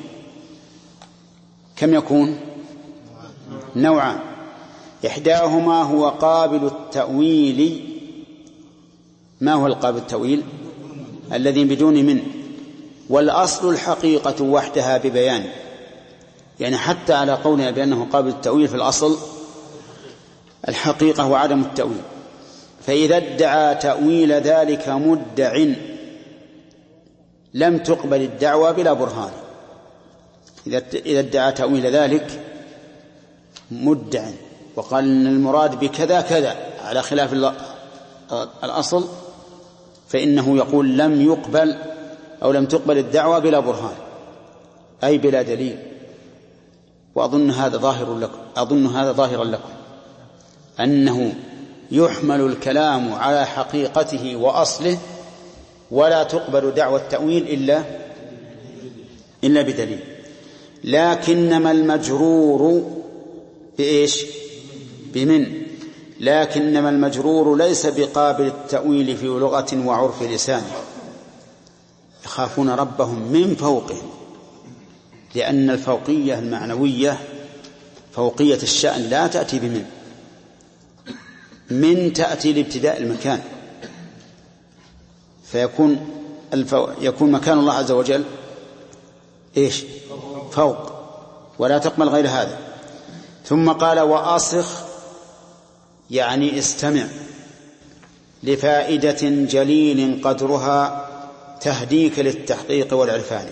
كم يكون؟ نوعان. إحداهما هو قابل التأويل. ما هو القابل التأويل؟ الذي بدون من. والأصل الحقيقة وحدها ببيان، يعني حتى على قولنا بأنه قابل التأويل في الأصل الحقيقة وعدم التأويل. فإذا ادعى تأويل ذلك مدع لم تقبل الدعوى بلا برهان. إذا ادعى تأويل ذلك مدع وقال إن المراد بكذا كذا على خلاف الأصل فإنه يقول لم يقبل أو لم تقبل الدعوى بلا برهان، أي بلا دليل. وأظن هذا ظاهر لكم أظن هذا ظاهرا لكم أنه يحمل الكلام على حقيقته وأصله ولا تقبل دعوى التأويل إلا إلا بدليل. لكنما المجرور بإيش؟ بمن. لكنما المجرور ليس بقابل التأويل في لغة وعرف لسان، يخافون ربهم من فوقهم، لأن الفوقية المعنوية فوقية الشأن لا تأتي بمن. من تأتي لابتداء المكان، فيكون الفو... يكون مكان الله عز وجل إيش؟ فوق، ولا تقبل غير هذا. ثم قال وأصخ، يعني استمع لفائدة جليل قدرها تهديك للتحقيق والعرفان.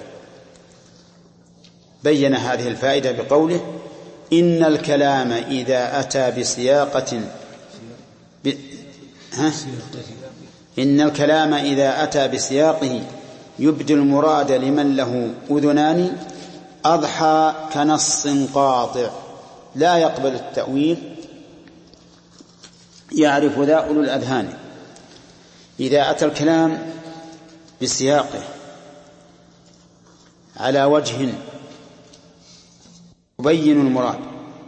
بين هذه الفائدة بقوله إن الكلام إذا أتى بسياقة ب... ها؟ إن الكلام إذا أتى بسياقه يبدي المراد لمن له أذنان أضحى كنص قاطع لا يقبل التأويل يعرف ذا أولو الأذهان. إذا أتى الكلام بسياقه على وجه يبين المراد.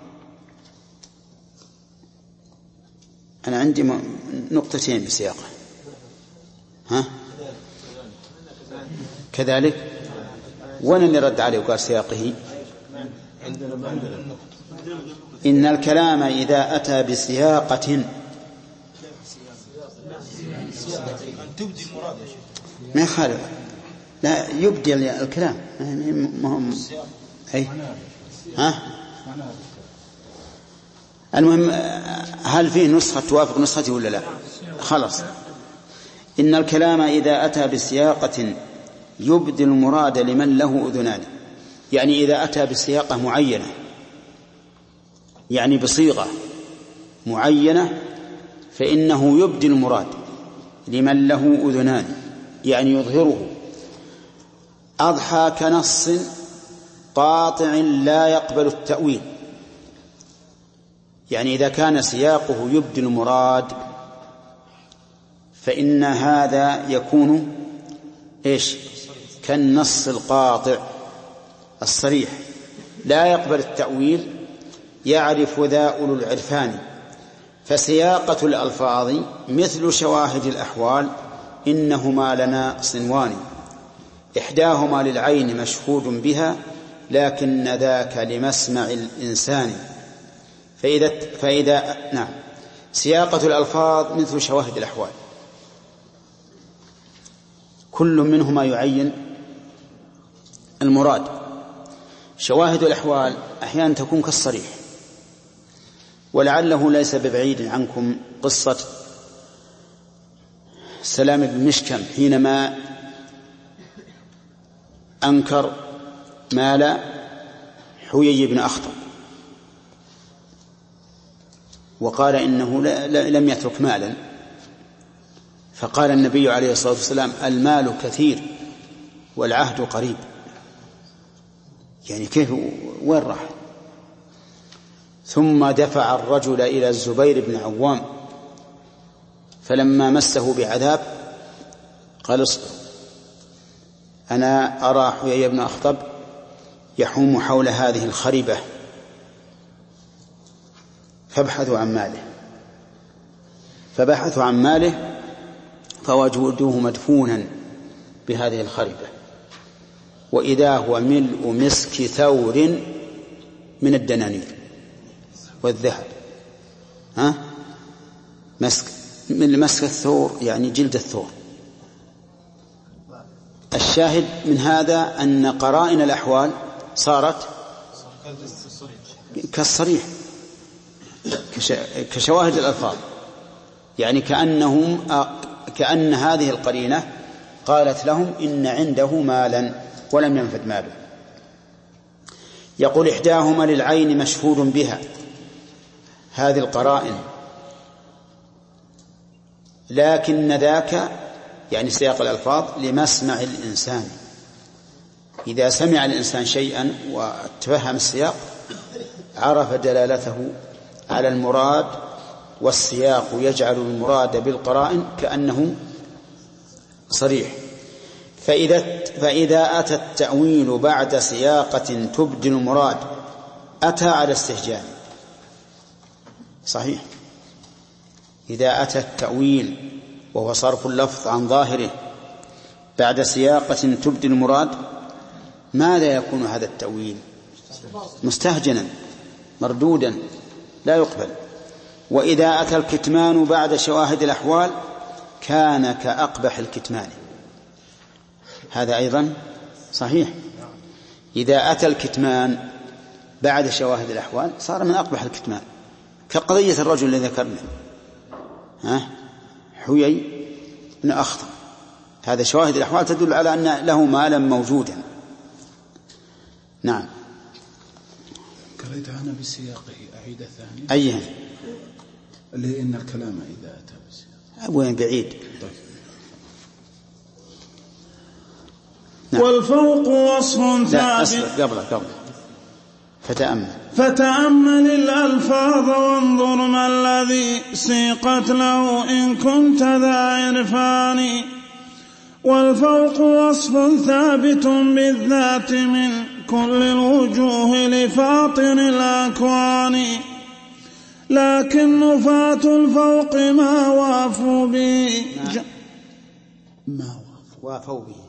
أنا عندي نقطتين بسياقه، ها كذلك. وين اللي رد عليه وقال سياقه؟ إن الكلام إذا أتى بسياقة ما يخالف، لا يبدي الكلام مهم. أي ها المهم، هل فيه نسخة توافق نسختي ولا لا؟ خلاص. إن الكلام إذا أتى بسياقة يبدي المراد لمن له أذنان، يعني إذا أتى بسياقة معينة، يعني بصيغة معينة، فإنه يبدي المراد لمن له أذنان، يعني يظهره. أضحى كنص قاطع لا يقبل التأويل، يعني إذا كان سياقه يبدي المراد فإن هذا يكون إيش؟ كالنص القاطع الصريح لا يقبل التأويل يعرف ذا أولو العرفان. فسياقة الألفاظ مثل شواهد الأحوال إنهما لنا صنوان، إحداهما للعين مشهود بها لكن ذاك لمسمع الإنسان. فإذا, فإذا نعم سياقة الألفاظ مثل شواهد الأحوال، كل منهما يعين المراد. شواهد الأحوال أحيانا تكون كالصريح، ولعله ليس ببعيد عنكم قصة سلام بن مشكم حينما أنكر مال حيي بن أخطب وقال إنه لم يترك مالا، فقال النبي عليه الصلاة والسلام: المال كثير والعهد قريب. يعني كيف وين راح؟ ثم دفع الرجل إلى الزبير بن عوام، فلما مسه بعذاب قال: اصبر، أنا أرى حيي بن أخطب يحوم حول هذه الخربة فابحثوا عن ماله. فبحثوا عن ماله فوجدوه مدفونا بهذه الخربة، وإذا هو ملء مسك ثور من الدنانير والذهب. ها؟ مسك من مسك الثور يعني جلد الثور. الشاهد من هذا أن قرائن الأحوال صارت كالصريح، كشواهد الألفاظ، يعني كأنهم كأن هذه القرينة قالت لهم إن عنده مالا ولم ينفد ماله. يقول: إحداهما للعين مشهود بها، هذه القرائن، لكن ذاك يعني سياق الألفاظ لمسمع الإنسان. إذا سمع الإنسان شيئا وتفهم السياق عرف دلالته على المراد، والسياق يجعل المراد بالقرائن كأنه صريح. فإذا, فإذا أتى التأويل بعد سياقة تبدل المراد أتى على استهجان. صحيح، إذا أتى التأويل وهو صرف اللفظ عن ظاهره بعد سياقة تبدل المراد، ماذا يكون هذا التأويل؟ مستهجنا مردودا لا يقبل. وإذا أتى الكتمان بعد شواهد الأحوال كان كأقبح الكتمان، هذا أيضا صحيح. إذا أتى الكتمان بعد شواهد الأحوال صار من أقبح الكتمان، كقضية الرجل الذي ذكرنا، ها حيي بن أخطب، هذا شواهد الأحوال تدل على أن له مالا موجودا. نعم. قريت أنا بسياقه أعيد ثاني. أيها اللي إن الكلام إذا أتى بسياقه وين بعيد. طيب. نعم. والفوق وصف ثابت. قبل قبل فتأمل فتأمل الألفاظ وانظر ما الذي سيقت له إن كنت ذا عرفان. والفوق وصف ثابت بالذات من كل الوجوه لفاطر الأكوان، لكن نفاة الفوق ما وافوا به ما وافوا به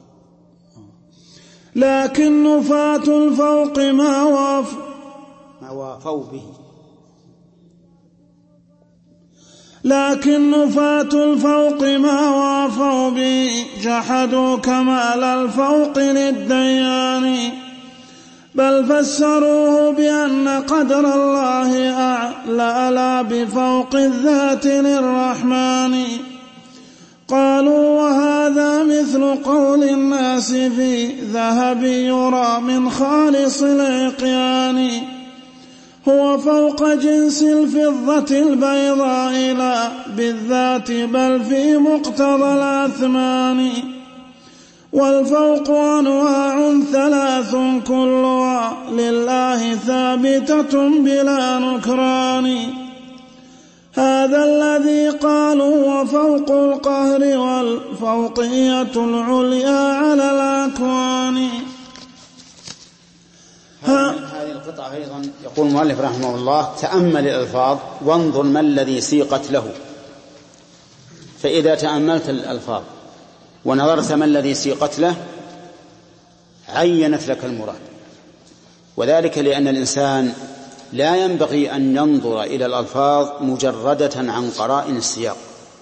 لكن نفاة الفوق ما وافوا ما وافوا به لكن نفاة الفوق ما وافوا به جحدوا كمال الفوق للديان، بل فسروه بأن قدر الله أعلى لا بفوق الذات للرحمن. قالوا وهذا مثل قول الناس في ذهب يرى من خالص العقيان، هو فوق جنس الفضة البيضاء لا بالذات بل في مقتضى الأثمان. والفوق أنواع ثلاث كلها لله ثابتة بلا نكران، هذا الذي قالوا وفوق القهر والفوقية العليا على الأكوان. هذه القطعة أيضا يقول المؤلف رحمه الله: تأمل الألفاظ وانظر ما الذي سيقت له. فإذا تأملت الألفاظ ونظرت ما الذي سيقت له عينت لك المراد، وذلك لأن الإنسان لا ينبغي أن ينظر إلى الألفاظ مجردة عن قرائن السياق،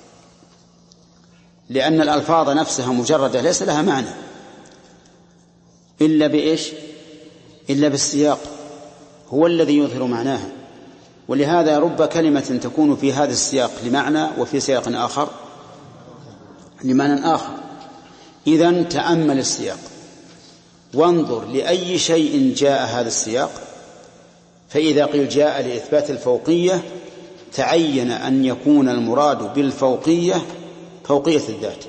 لأن الألفاظ نفسها مجردة ليس لها معنى إلا بإيش؟ إلا بالسياق، هو الذي يظهر معناها. ولهذا رب كلمة تكون في هذا السياق لمعنى وفي سياق آخر لمعنى آخر. إذن تأمل السياق وانظر لأي شيء جاء هذا السياق، فإذا قيل جاء لإثبات الفوقية تعين أن يكون المراد بالفوقية فوقية الذات.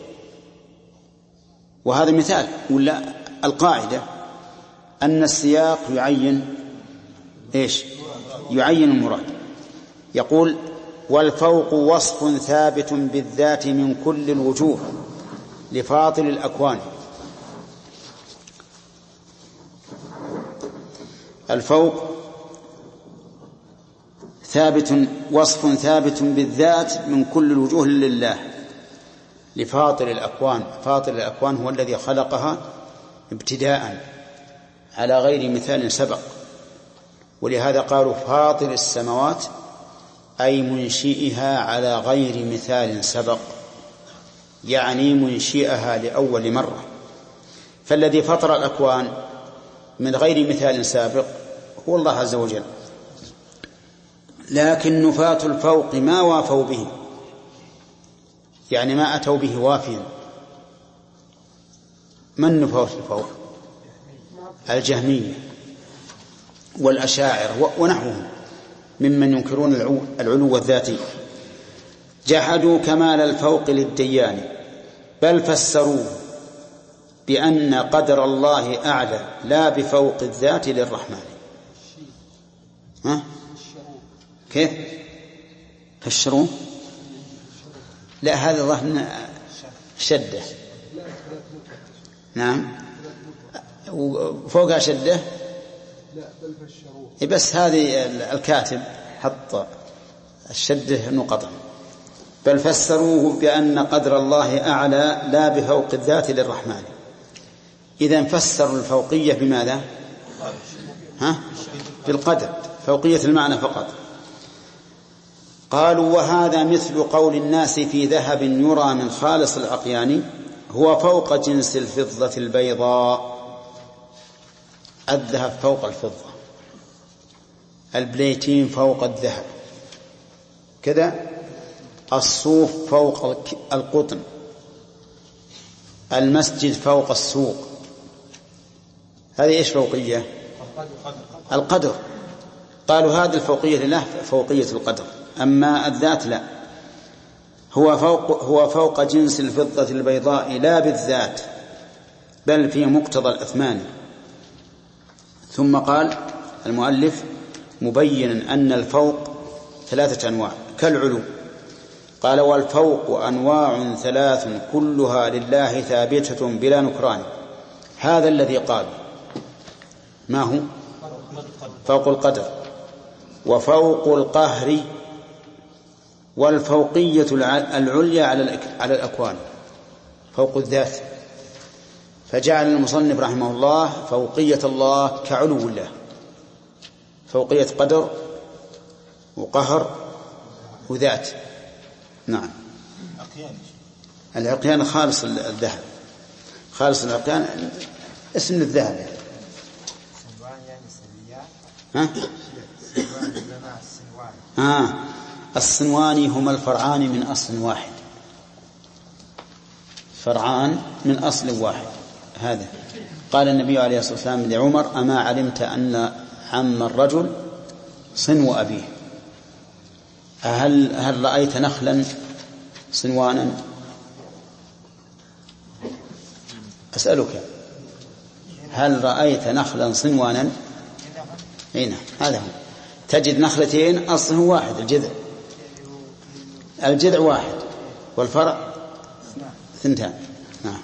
وهذا مثال ولا القاعدة أن السياق يعين إيش؟ يعين المراد. يقول والفوق وصف ثابت بالذات من كل الوجوه لفاطر الأكوان. الفوق ثابت، وصف ثابت بالذات من كل الوجوه لله لفاطر الأكوان. فاطر الأكوان هو الذي خلقها ابتداء على غير مثال سبق، ولهذا قالوا فاطر السماوات أي منشئها على غير مثال سبق، يعني منشئها لأول مرة. فالذي فطر الأكوان من غير مثال سابق هو الله عز وجل. لكن نفاة الفوق ما وافوا به، يعني ما أتوا به وافيا. من نفاة الفوق؟ الجهمية والأشاعر ونحوهم ممن ينكرون العلو الذاتي. جحدوا كمال الفوق للديان بل فسروه بأن قدر الله أعلى لا بفوق الذات للرحمن. ها؟ كيف فسروه؟ لا هذا ظهر شدة. نعم فوقها شدة. بس هذه الكاتب حط الشدة نقطا. بل فسروه بأن قدر الله أعلى لا بفوق الذات للرحمن. إذن فسروا الفوقية بماذا؟ ها؟ بالقدر، فوقية المعنى فقط. قالوا وهذا مثل قول الناس في ذهب يرى من خالص العقيان هو فوق جنس الفضة البيضاء. الذهب فوق الفضة، البليتين فوق الذهب كذا، الصوف فوق القطن، المسجد فوق السوق. هذه إيش فوقية؟ القدر. قالوا هذه الفوقية لله فوقية القدر، أما الذات لا. هو فوق, هو فوق جنس الفضة البيضاء لا بالذات بل في مقتضى الأثمان. ثم قال المؤلف مبينا أن الفوق ثلاثة أنواع كالعلو. قال والفوق أنواع ثلاث كلها لله ثابتة بلا نكران. هذا الذي قال ما هو؟ فوق القدر وفوق القهر والفوقية العليا على الأكوان فوق الذات. فجعل المصنف رحمه الله فوقية الله كعلو الله، فوقية قدر وقهر وذات. نعم العقيان خالص الذهب، خالص العقيان اسم الذهب يعني. ها؟ آه. الصنواني هما الفرعان من أصل واحد، فرعان من أصل واحد. هذا قال النبي عليه الصلاة والسلام لعمر أما علمت أن عم الرجل صنو أبيه؟ هل, هل رأيت نخلا صنوانا؟ أسألك هل رأيت نخلا صنوانا؟ هنا هذا هو. تجد نخلتين أصله واحد، الجذع الجذع واحد والفرع ثنتان. نعم.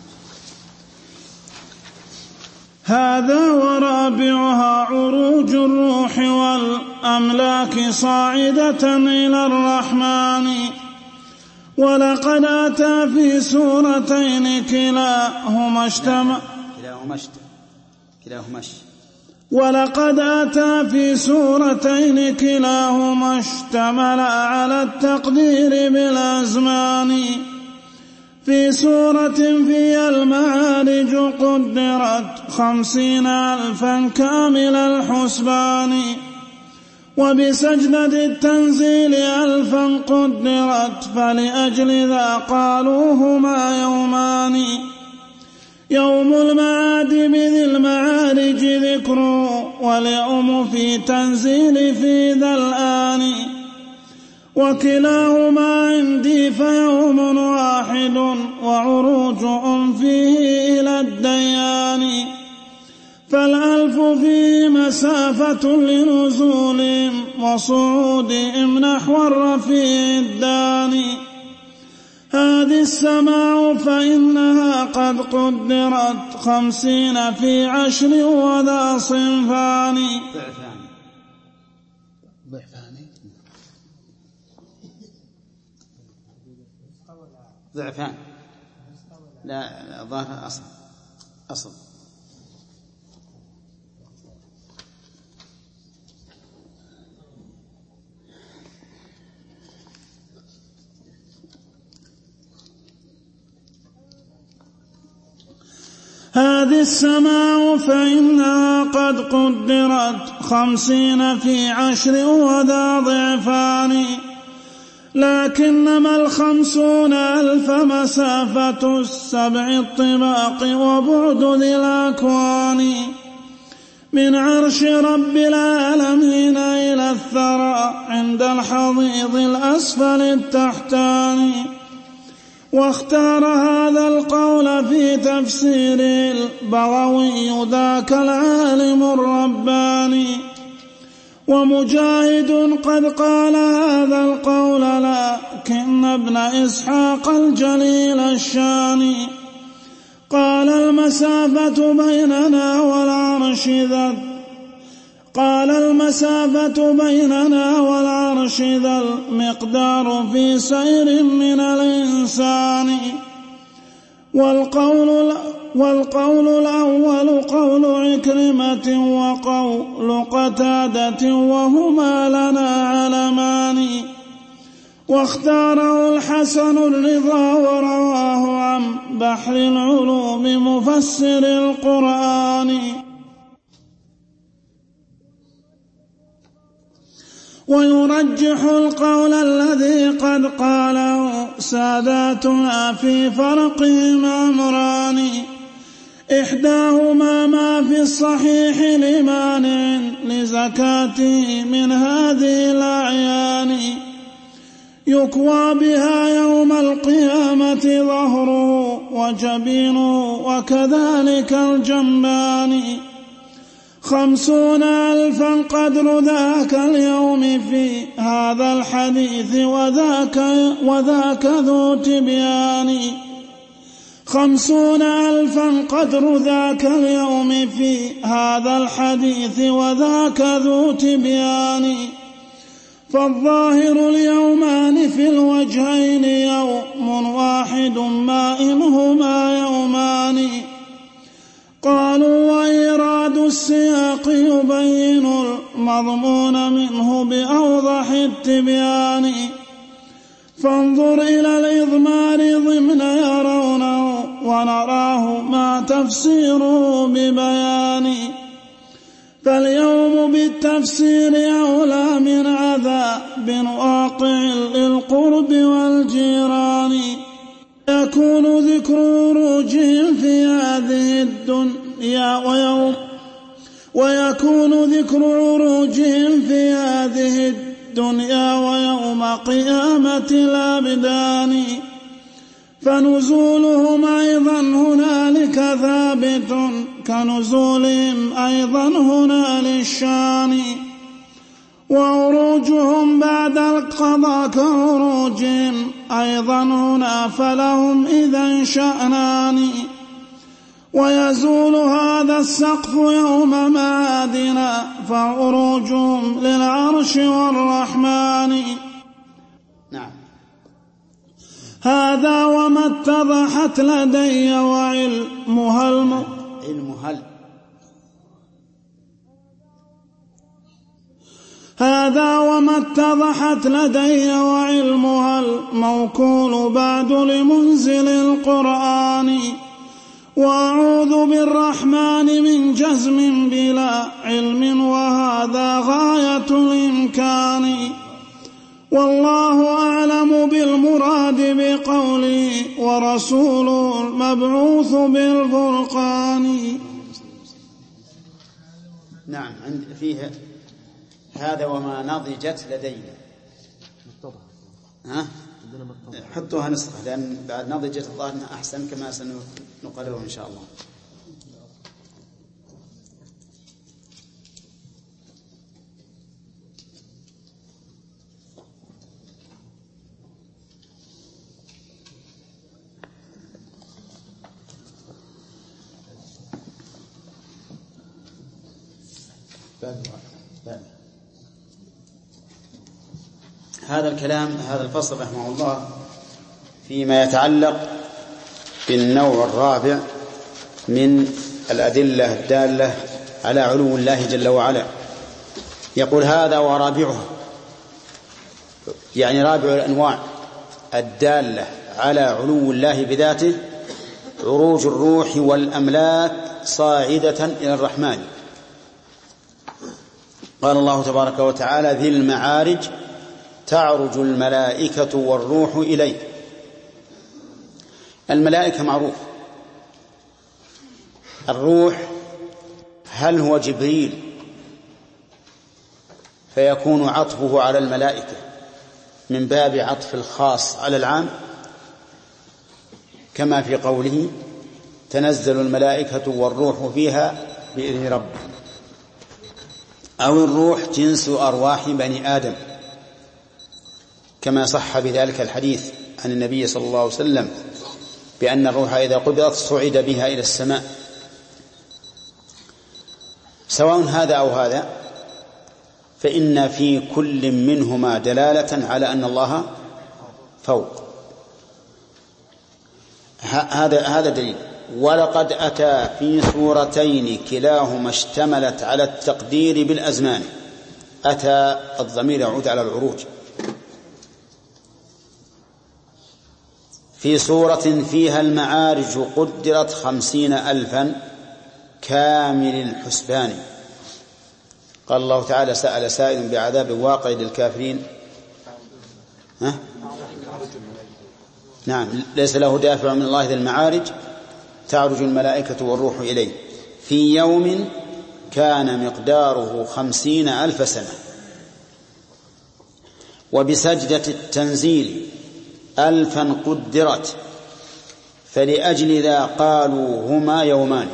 هذا ورابعها عروج الروح والأملاك صاعدة إلى الرحمن. ولقد أتى في سورتين كلاهما اشتمل كلاهما ولقد أتى في سورتين كلاهما اشتمل على التقدير بالأزمان. في سورة في المعارج قدرت خمسين ألفا كامل الحسبان، وبسجدة التنزيل ألفا قدرت، فلأجل ذا قالوهما يومان. يوم المعاد بذي المعارج ذكر، واليوم في تنزيل في ذا الآن، وكلاهما عندي فيوم واحد، وعروج فيه إلى الديان. فالألف فيه مسافة لنزولهم وصعودهم نحو الرفيع الداني. هذه السماء فإنها قد قدرت خمسين في عشر وذا صنفان. ضعفان لا ظاهر أصل أصل هذه السماء فإنها قد قدرت خمسين في عشر وذا ضعفان، لكنما الخمسون ألف مسافة السبع الطباق وبعد ذي الأكوان. من عرش رب العالمين إلى الثرى عند الحضيض الأسفل التحتاني. واختار هذا القول في تفسير البغوي ذاك العالم الرباني. ومجاهد قد قال هذا القول، لكن ابن إسحاق الجليل الشاني قال المسافة بيننا والعرش ذا قال المسافة بيننا والعرش ذا المقدار في سير من الإنسان. والقول والقول الأول قول عكرمة وقول قتادة، وهما لنا علمان. واختاره الحسن الرضا ورواه عن بحر العلوم مفسر القرآن. ويرجح القول الذي قد قاله ساداتنا في فرقهم أمران. إحداهما ما في الصحيح لمانع لزكاته من هذه الأعيان، يكوى بها يوم القيامة ظهره وجبينه وكذلك الجنبان. خمسون ألفا قدر ذاك اليوم في هذا الحديث وذاك, وذاك ذو تبيان. خمسون ألفا قدر ذاك اليوم في هذا الحديث وذاك ذو تبيان. فالظاهر اليومان في الوجهين يوم واحد ما إنهما يومان. قالوا وإيراد السياق يبين المضمون منه بأوضح التبيان. فانظر إلى الإضمار ضمن يرونه ونراه ما تفسيره ببيان. فاليوم بالتفسير أولى من عذاب واقع للقرب والجيران. يكون ذكر عروجهم في هذه الدنيا ويوم ويكون ذكر عروجهم في هذه الدنيا ويوم قيامة الأبدان. فنزولهم أيضا هنالك ثابت كنزولهم أيضا هنا للشان. وعروجهم بعد القضاء كعروجهم أيضا هنا فلهم إذا شأنان. ويزول هذا السقف يوم معادنا فعروجهم للعرش والرحمن. نعم. هذا وما اتضحت لدي وعلمها الم... علمها هذا وما اتضحت لدي وعلمها الموكول بعد لمنزل القرآن، وأعوذ بالرحمن من جزم بلا علم وهذا غاية الإمكان، والله أعلم بالمراد بقوله ورسول المبعوث بالفرقان. نعم، عند فيه هذا وما نضجت لدينا. ها؟ حطوها نسخة، لأن بعد نضجت الظاهر أحسن كما سنقرره إن شاء الله. هذا الكلام، هذا الفصل رحمه الله فيما يتعلق بالنوع الرابع من الأدلة الدالة على علو الله جل وعلا. يقول هذا ورابعه، يعني رابع الأنواع الدالة على علو الله بذاته، عروج الروح والأملاك صاعدة إلى الرحمن. قال الله تبارك وتعالى ذي المعارج تعرج الملائكة والروح إليه. الملائكة معروف، الروح هل هو جبريل فيكون عطفه على الملائكة من باب عطف الخاص على العام، كما في قوله تنزل الملائكة والروح فيها بإذن ربهم، أو الروح جنس أرواح بني آدم كما صح بذلك الحديث عن النبي صلى الله عليه وسلم بأن الروح إذا قبضت صعد بها إلى السماء. سواء هذا أو هذا فإن في كل منهما دلالة على أن الله فوق. هذا هذا دليل. ولقد أتى في سورتين كلاهما اشتملت على التقدير بالأزمان. أتى الضمير يعود على العروج. في سورة فيها المعارج قدرت خمسين ألفا كامل الحسبان. قال الله تعالى سأل سائل بعذاب واقع للكافرين، ها؟ نعم، ليس له دافع من الله ذي المعارج تعرج الملائكة والروح إليه في يوم كان مقداره خمسين ألف سنة. وبسجدة التنزيل ألفا قدرت فلأجل ذا قالوا هما يومان.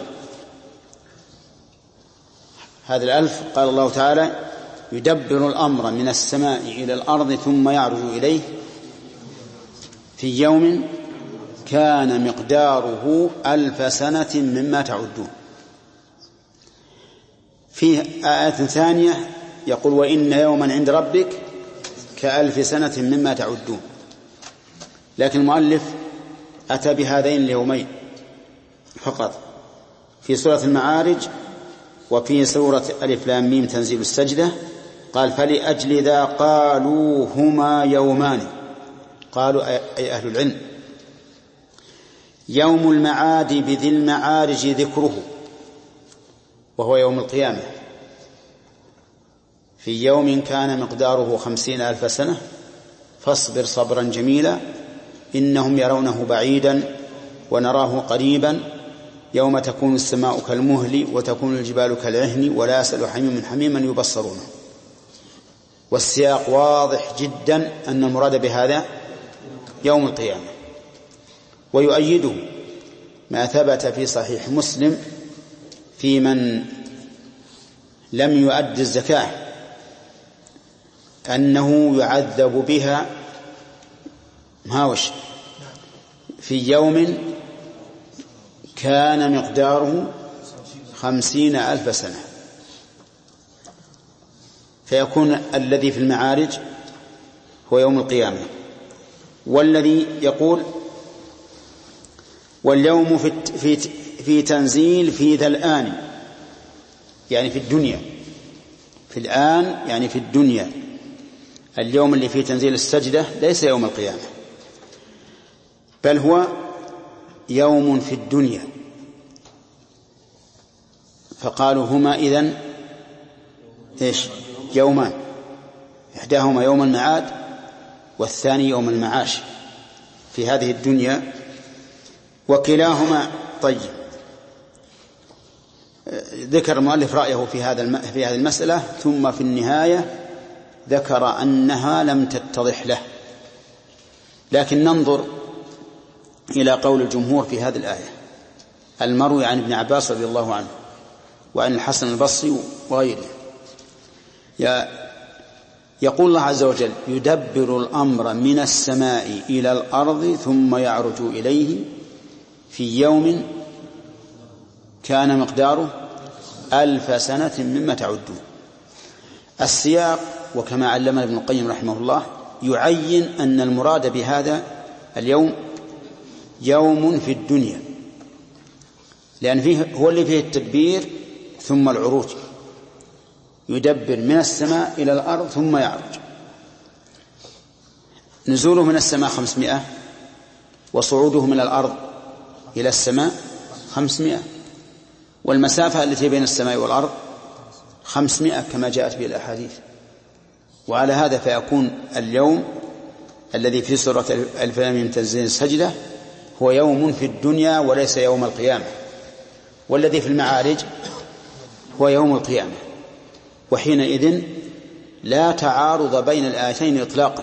هذا الألف قال الله تعالى يدبر الأمر من السماء إلى الأرض ثم يعرج إليه في يوم كان مقداره ألف سنة مما تعدون. في آية ثانية يقول وإن يوما عند ربك كألف سنة مما تعدون. لكن المؤلف أتى بهذين اليومين فقط في سورة المعارج وفي سورة ألف لام ميم تنزيل السجدة. قال فلأجل ذا قالوا هما يومان. قالوا أي أهل العلم. يوم المعاد بذي المعارج ذكره وهو يوم القيامة في يوم كان مقداره خمسين ألف سنة فاصبر صبرا جميلا إنهم يرونه بعيدا ونراه قريبا يوم تكون السماء كالمهل وتكون الجبال كالعهن ولا يسأل حميم حميما يبصرونه. والسياق واضح جدا أن المراد بهذا يوم القيامة. ويؤيده ما ثبت في صحيح مسلم في من لم يؤد الزكاة أنه يعذب بها ماوش في يوم كان مقداره خمسين ألف سنة. فيكون الذي في المعارج هو يوم القيامة. والذي يقول واليوم في, في, في تنزيل في ذا الآن يعني في الدنيا في الآن يعني في الدنيا. اليوم اللي فيه تنزيل السجدة ليس يوم القيامة، بل هو يوم في الدنيا. فقالوا هما إذن إيش؟ يومان، إحداهما يوم المعاد والثاني يوم المعاش في هذه الدنيا، وكلاهما طيب. ذكر المؤلف رأيه في هذا في هذه المسألة، ثم في النهاية ذكر أنها لم تتضح له. لكن ننظر إلى قول الجمهور في هذه الآية المروي عن ابن عباس رضي الله عنه وعن الحسن البصري وغيره. يقول الله عز وجل: يدبر الأمر من السماء إلى الأرض ثم يعرج إليه في يوم كان مقداره ألف سنة مما تعدون. السياق وكما علمنا ابن القيم رحمه الله يعين أن المراد بهذا اليوم يوم في الدنيا، لأن فيه هو اللي فيه التدبير ثم العروج. يدبر من السماء إلى الأرض ثم يعرج. نزوله من السماء خمسمائة، وصعوده من الأرض إلى السماء خمسمائة، والمسافة التي بين السماء والأرض خمسمائة كما جاءت به الأحاديث. وعلى هذا فيكون اليوم الذي في سورة ألف لام ميم تنزيل السجدة هو يوم في الدنيا وليس يوم القيامة، والذي في المعارج هو يوم القيامة. وحينئذ لا تعارض بين الآيتين إطلاقا،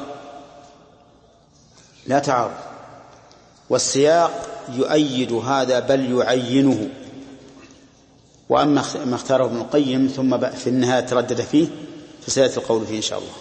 لا تعارض، والسياق يؤيد هذا بل يعينه. وأما ما اختاره ابن القيم ثم في النهاية تردد فيه فسيأتي القول فيه إن شاء الله.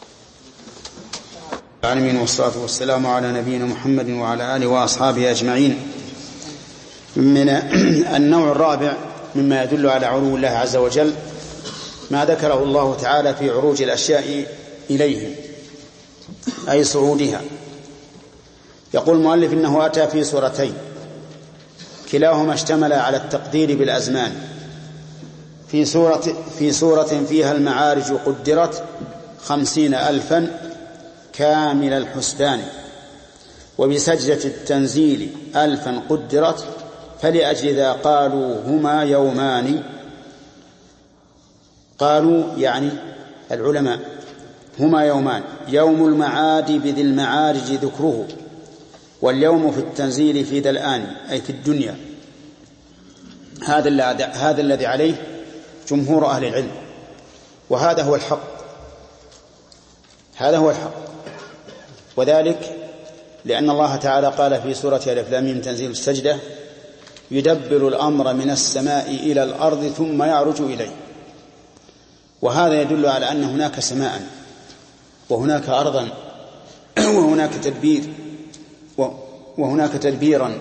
العالمين، والصلاة والسلام على نبينا محمد وعلى آله وأصحابه أجمعين. من النوع الرابع مما يدل على علو الله عز وجل ما ذكره الله تعالى في عروج الأشياء إليه، أي صعودها. يقول المؤلف إنه أتى في سورتين كلاهما اشتمل على التقدير بالأزمان. في سورة, في سورة فيها المعارج قدرت خمسين ألفا كامل الحسبان، وبسجدة التنزيل ألفا قدرت، فلأجل ذا قالوا هما يومان. قالوا يعني العلماء هما يومان: يوم المعاد بذي المعارج ذكره، واليوم في التنزيل في ذا الآن أي في الدنيا. هذا هذا الذي عليه جمهور أهل العلم، وهذا هو الحق، هذا هو الحق. وذلك لأن الله تعالى قال في سورة ألف لام ميم تنزيل السجدة: يدبر الأمر من السماء إلى الأرض ثم يعرج إليه. وهذا يدل على أن هناك سماء وهناك أرضا وهناك تدبير وهناك تدبيرا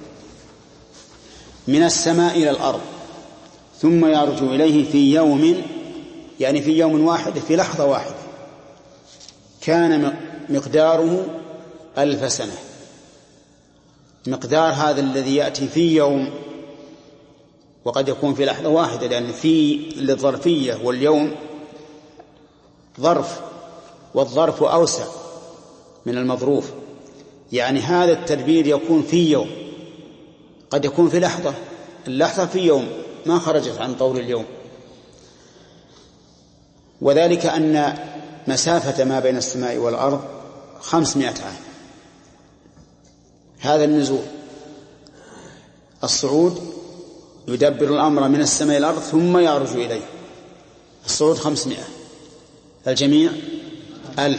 من السماء إلى الأرض ثم يعرج إليه في يوم، يعني في يوم واحد، في لحظة واحدة، كان مقداره ألف سنة. مقدار هذا الذي يأتي في يوم وقد يكون في لحظة واحدة، لأن في للظرفية واليوم ظرف، والظرف أوسع من المظروف. يعني هذا التدبير يكون في يوم، قد يكون في لحظة، اللحظة في يوم ما خرجت عن طول اليوم. وذلك أن مسافة ما بين السماء والأرض خمسمائة عام. هذا النزول. الصعود يدبر الأمر من السماء إلى الأرض ثم يعرج إليه. الصعود خمسمائة، الجميع ألف،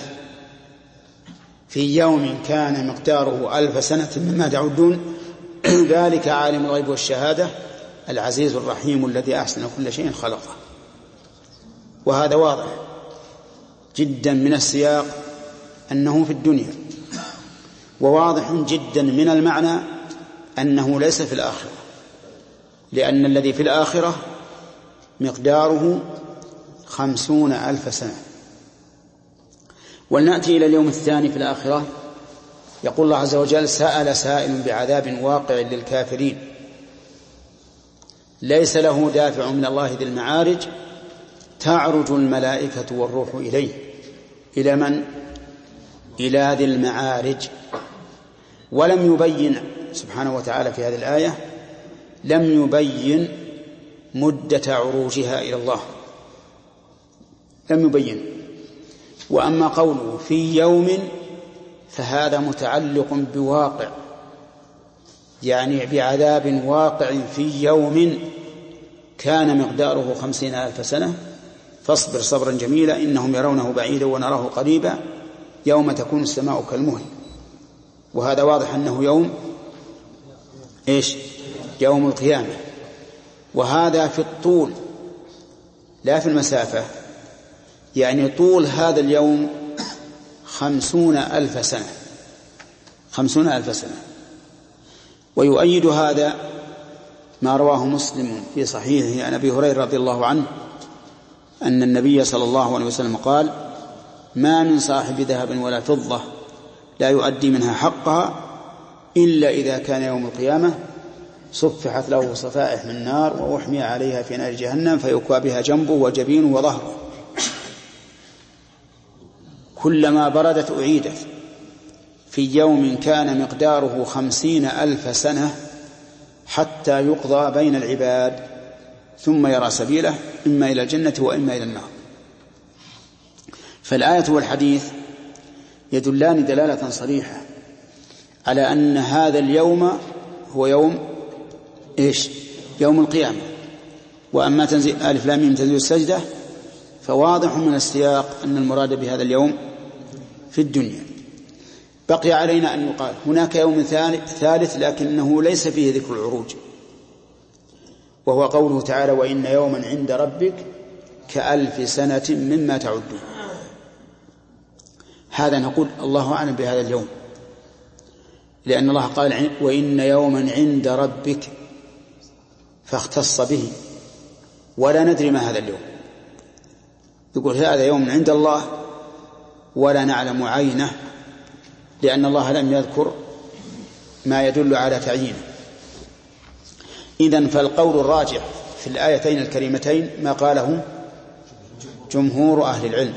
في يوم كان مقداره ألف سنة مما تعدون. ذلك عالم الغيب والشهادة العزيز الرحيم الذي أحسن كل شيء خلقه. وهذا واضح جدا من السياق أنه في الدنيا، وواضح جدا من المعنى أنه ليس في الآخرة، لأن الذي في الآخرة مقداره خمسون ألف سنة. ولنأتي إلى اليوم الثاني في الآخرة. يقول الله عز وجل: سأل سائل بعذاب واقع للكافرين ليس له دافع من الله ذي المعارج تعرج الملائكة والروح إليه. إلى من؟ إلى ذي المعارج. ولم يبين سبحانه وتعالى في هذه الآية، لم يبين مدة عروجها إلى الله، لم يبين. وأما قوله في يوم فهذا متعلق بواقع، يعني بعذاب واقع في يوم كان مقداره خمسين ألف سنة، فاصبر صبرا جميلا إنهم يرونه بعيدا ونراه قريبا يوم تكون السماء كالمهل. وهذا واضح أنه يوم إيش؟ يوم القيامة. وهذا في الطول لا في المسافة، يعني طول هذا اليوم خمسون ألف سنة، خمسون ألف سنة. ويؤيد هذا ما رواه مسلم في صحيحه عن أبي هريرة رضي الله عنه أن النبي صلى الله عليه وسلم قال: ما من صاحب ذهب ولا فضة لا يؤدي منها حقها إلا إذا كان يوم القيامة صفحت له صفائح من نار وأحمي عليها في نار جهنم فيكوى بها جنبه وجبينه وظهره، كلما بردت أعيدت، في يوم كان مقداره خمسين ألف سنة حتى يقضى بين العباد ثم يرى سبيله إما إلى الجنة وإما إلى النار. فالآية والحديث يدلان دلالة صريحة على أن هذا اليوم هو يوم إيش؟ يوم القيامة. وأما تنزيل ألف لام ميم تنزيل السجدة فواضح من السياق أن المراد بهذا اليوم في الدنيا. بقي علينا أن يقال هناك يوم ثالث لكنه ليس فيه ذكر العروج، وهو قوله تعالى: وإن يوما عند ربك كألف سنة مما تعدون. هذا نقول الله أعلم بهذا اليوم، لأن الله قال: وإن يوما عند ربك، فاختص به، ولا ندري ما هذا اليوم. يقول هذا يوم عند الله ولا نعلم عينه، لأن الله لم يذكر ما يدل على تعيينه. إذن فالقول الراجح في الآيتين الكريمتين ما قاله جمهور أهل العلم،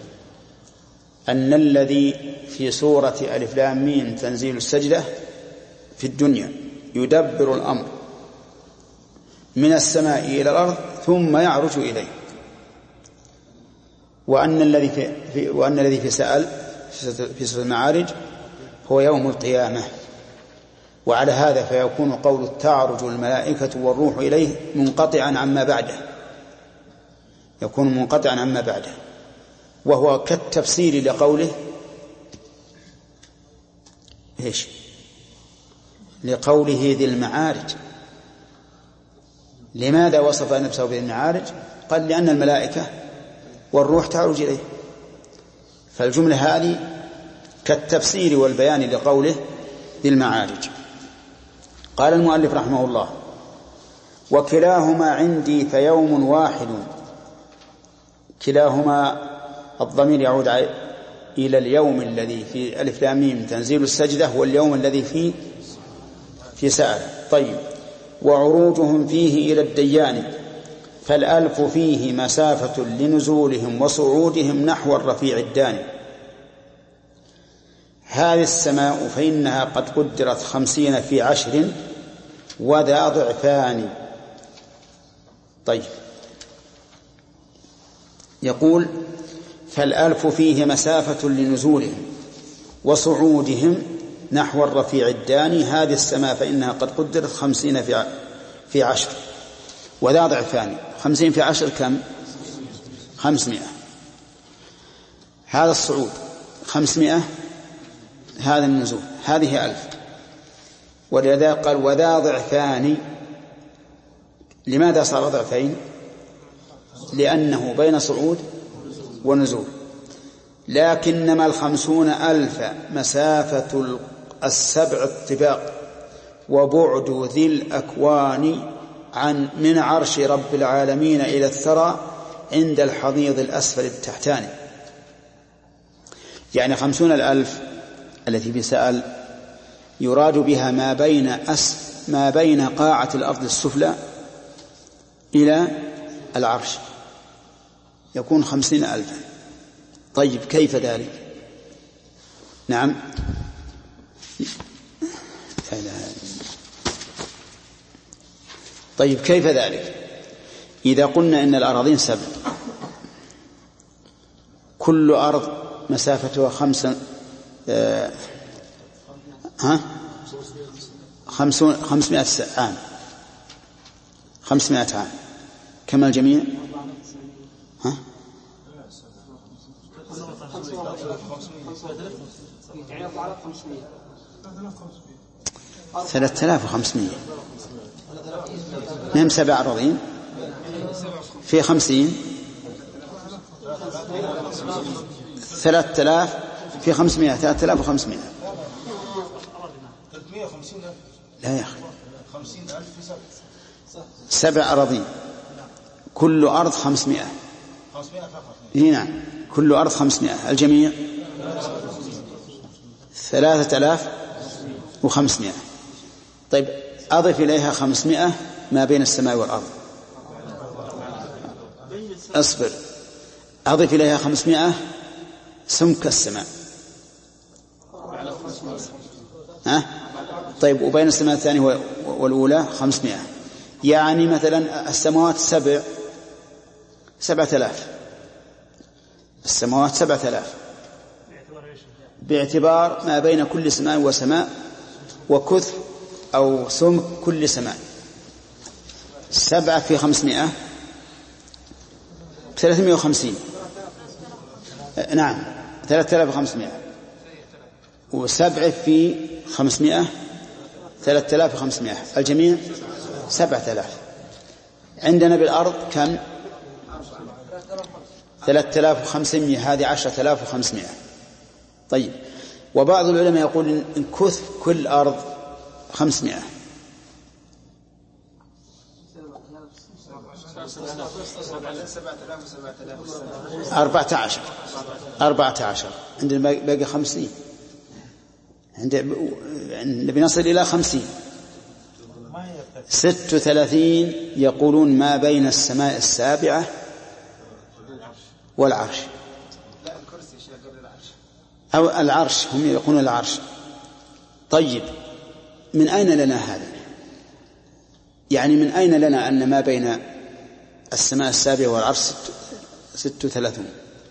أن الذي في سورة ألف لام ميم تنزيل السجدة في الدنيا يدبر الأمر من السماء إلى الأرض ثم يعرج إليه، وأن الذي في, في وأن الذي في سأل في سورة المعارج هو يوم القيامة. وعلى هذا فيكون قول تعرج الملائكة والروح إليه منقطعا عما بعده، يكون منقطعا عما بعده، وهو كالتفسير لقوله إيش؟ لقوله ذي المعارج. لماذا وصف نفسه بذي المعارج؟ قال: لأن الملائكة والروح تعرج إليه. فالجملة هذه كالتفسير والبيان لقوله ذي المعارج. قال المؤلف رحمه الله: وكلاهما عندي فيوم واحد. كلاهما الضمير يعود إلى اليوم الذي في ألف لام ميم تنزيل السجدة واليوم الذي في في سأل. طيب. وعروجهم فيه إلى الديان، فالألف فيه مسافة لنزولهم وصعودهم نحو الرفيع الداني. هذه السماء فإنها قد قدرت خمسين في عشر وذا ضعفان. طيب. يقول: فالألف فيه مسافة لنزولهم وصعودهم نحو الرفيع الداني. هذه السماء فإنها قد قدرت خمسين في في عشر وذا ضعفان. خمسين في عشر كم؟ خمسمائة. هذا الصعود خمسمائة، هذا النزول هذه ألف. ولذا قال وذا ضعفان. لماذا صار ضعفين؟ لأنه بين صعود ونزول. لكنما الخمسون ألف مسافة السبع الطباق وبعد ذي الأكوان عن من عرش رب العالمين إلى الثرى عند الحضيض الأسفل التحتاني. يعني خمسون الألف التي بسأل يراد بها ما بين أس ما بين قاعة الأرض السفلى إلى العرش، يكون خمسين ألفا. طيب كيف ذلك؟ نعم طيب كيف ذلك؟ إذا قلنا إن الأراضين سبع، كل أرض مسافتها خمسة آه ها خمسون خمسمائة عام خمسمائة عام كما الجميع ها ثلاثة آلاف وخمسمائة نعم سبع أراضين في خمسين ثلاثة آلاف في خمسمائة ثلاثة آلاف وخمسمائة. لا يا أخي سبع أراضين كل أرض خمسمائة. نعم كل أرض خمسمائة الجميع ثلاثة آلاف وخمسمائة. طيب أضف إليها خمسمائة ما بين السماء والأرض. أصبر أضف إليها خمسمائة سمك السماء. ها؟ طيب وبين السماء الثانية والأولى خمسمائة، يعني مثلا السماوات سبع سبعة آلاف، السماوات سبعة آلاف باعتبار ما بين كل سماء وسماء وكثر أو سمك كل سماء. سبعة في خمسمائة ثلاثمائة وخمسين. نعم ثلاثة آلاف وخمسمائة، وسبعة في خمسمائة ثلاثة آلاف وخمسمائة الجميع سبعة آلاف. عندنا بالأرض كم؟ ثلاثة آلاف وخمسمائة، هذه عشرة آلاف وخمسمائة. طيب وبعض العلماء يقول إن كث كل أرض خمسمائة. أربعة عشر أربعة عشر عندنا باقي خمسين، نبي نصل إلى خمسين. ست وثلاثين يقولون ما بين السماء السابعة والعرش أو العرش، هم يقولون العرش. طيب من أين لنا هذا؟ يعني من أين لنا أن ما بين السماء السابعة والعرش ست وثلاثون؟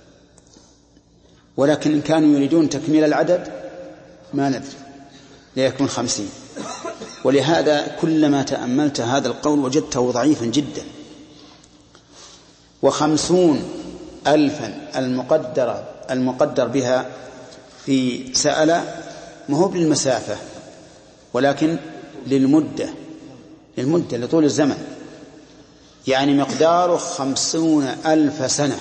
ولكن إن كانوا يريدون تكميل العدد ما ندري ليكون خمسين. ولهذا كلما تأملت هذا القول وجدته ضعيفا جدا. وخمسون ألفا المقدرة المقدر بها في سألة ما هو بالمسافة ولكن للمدة للمدة لطول الزمن، يعني مقداره خمسون ألف سنة.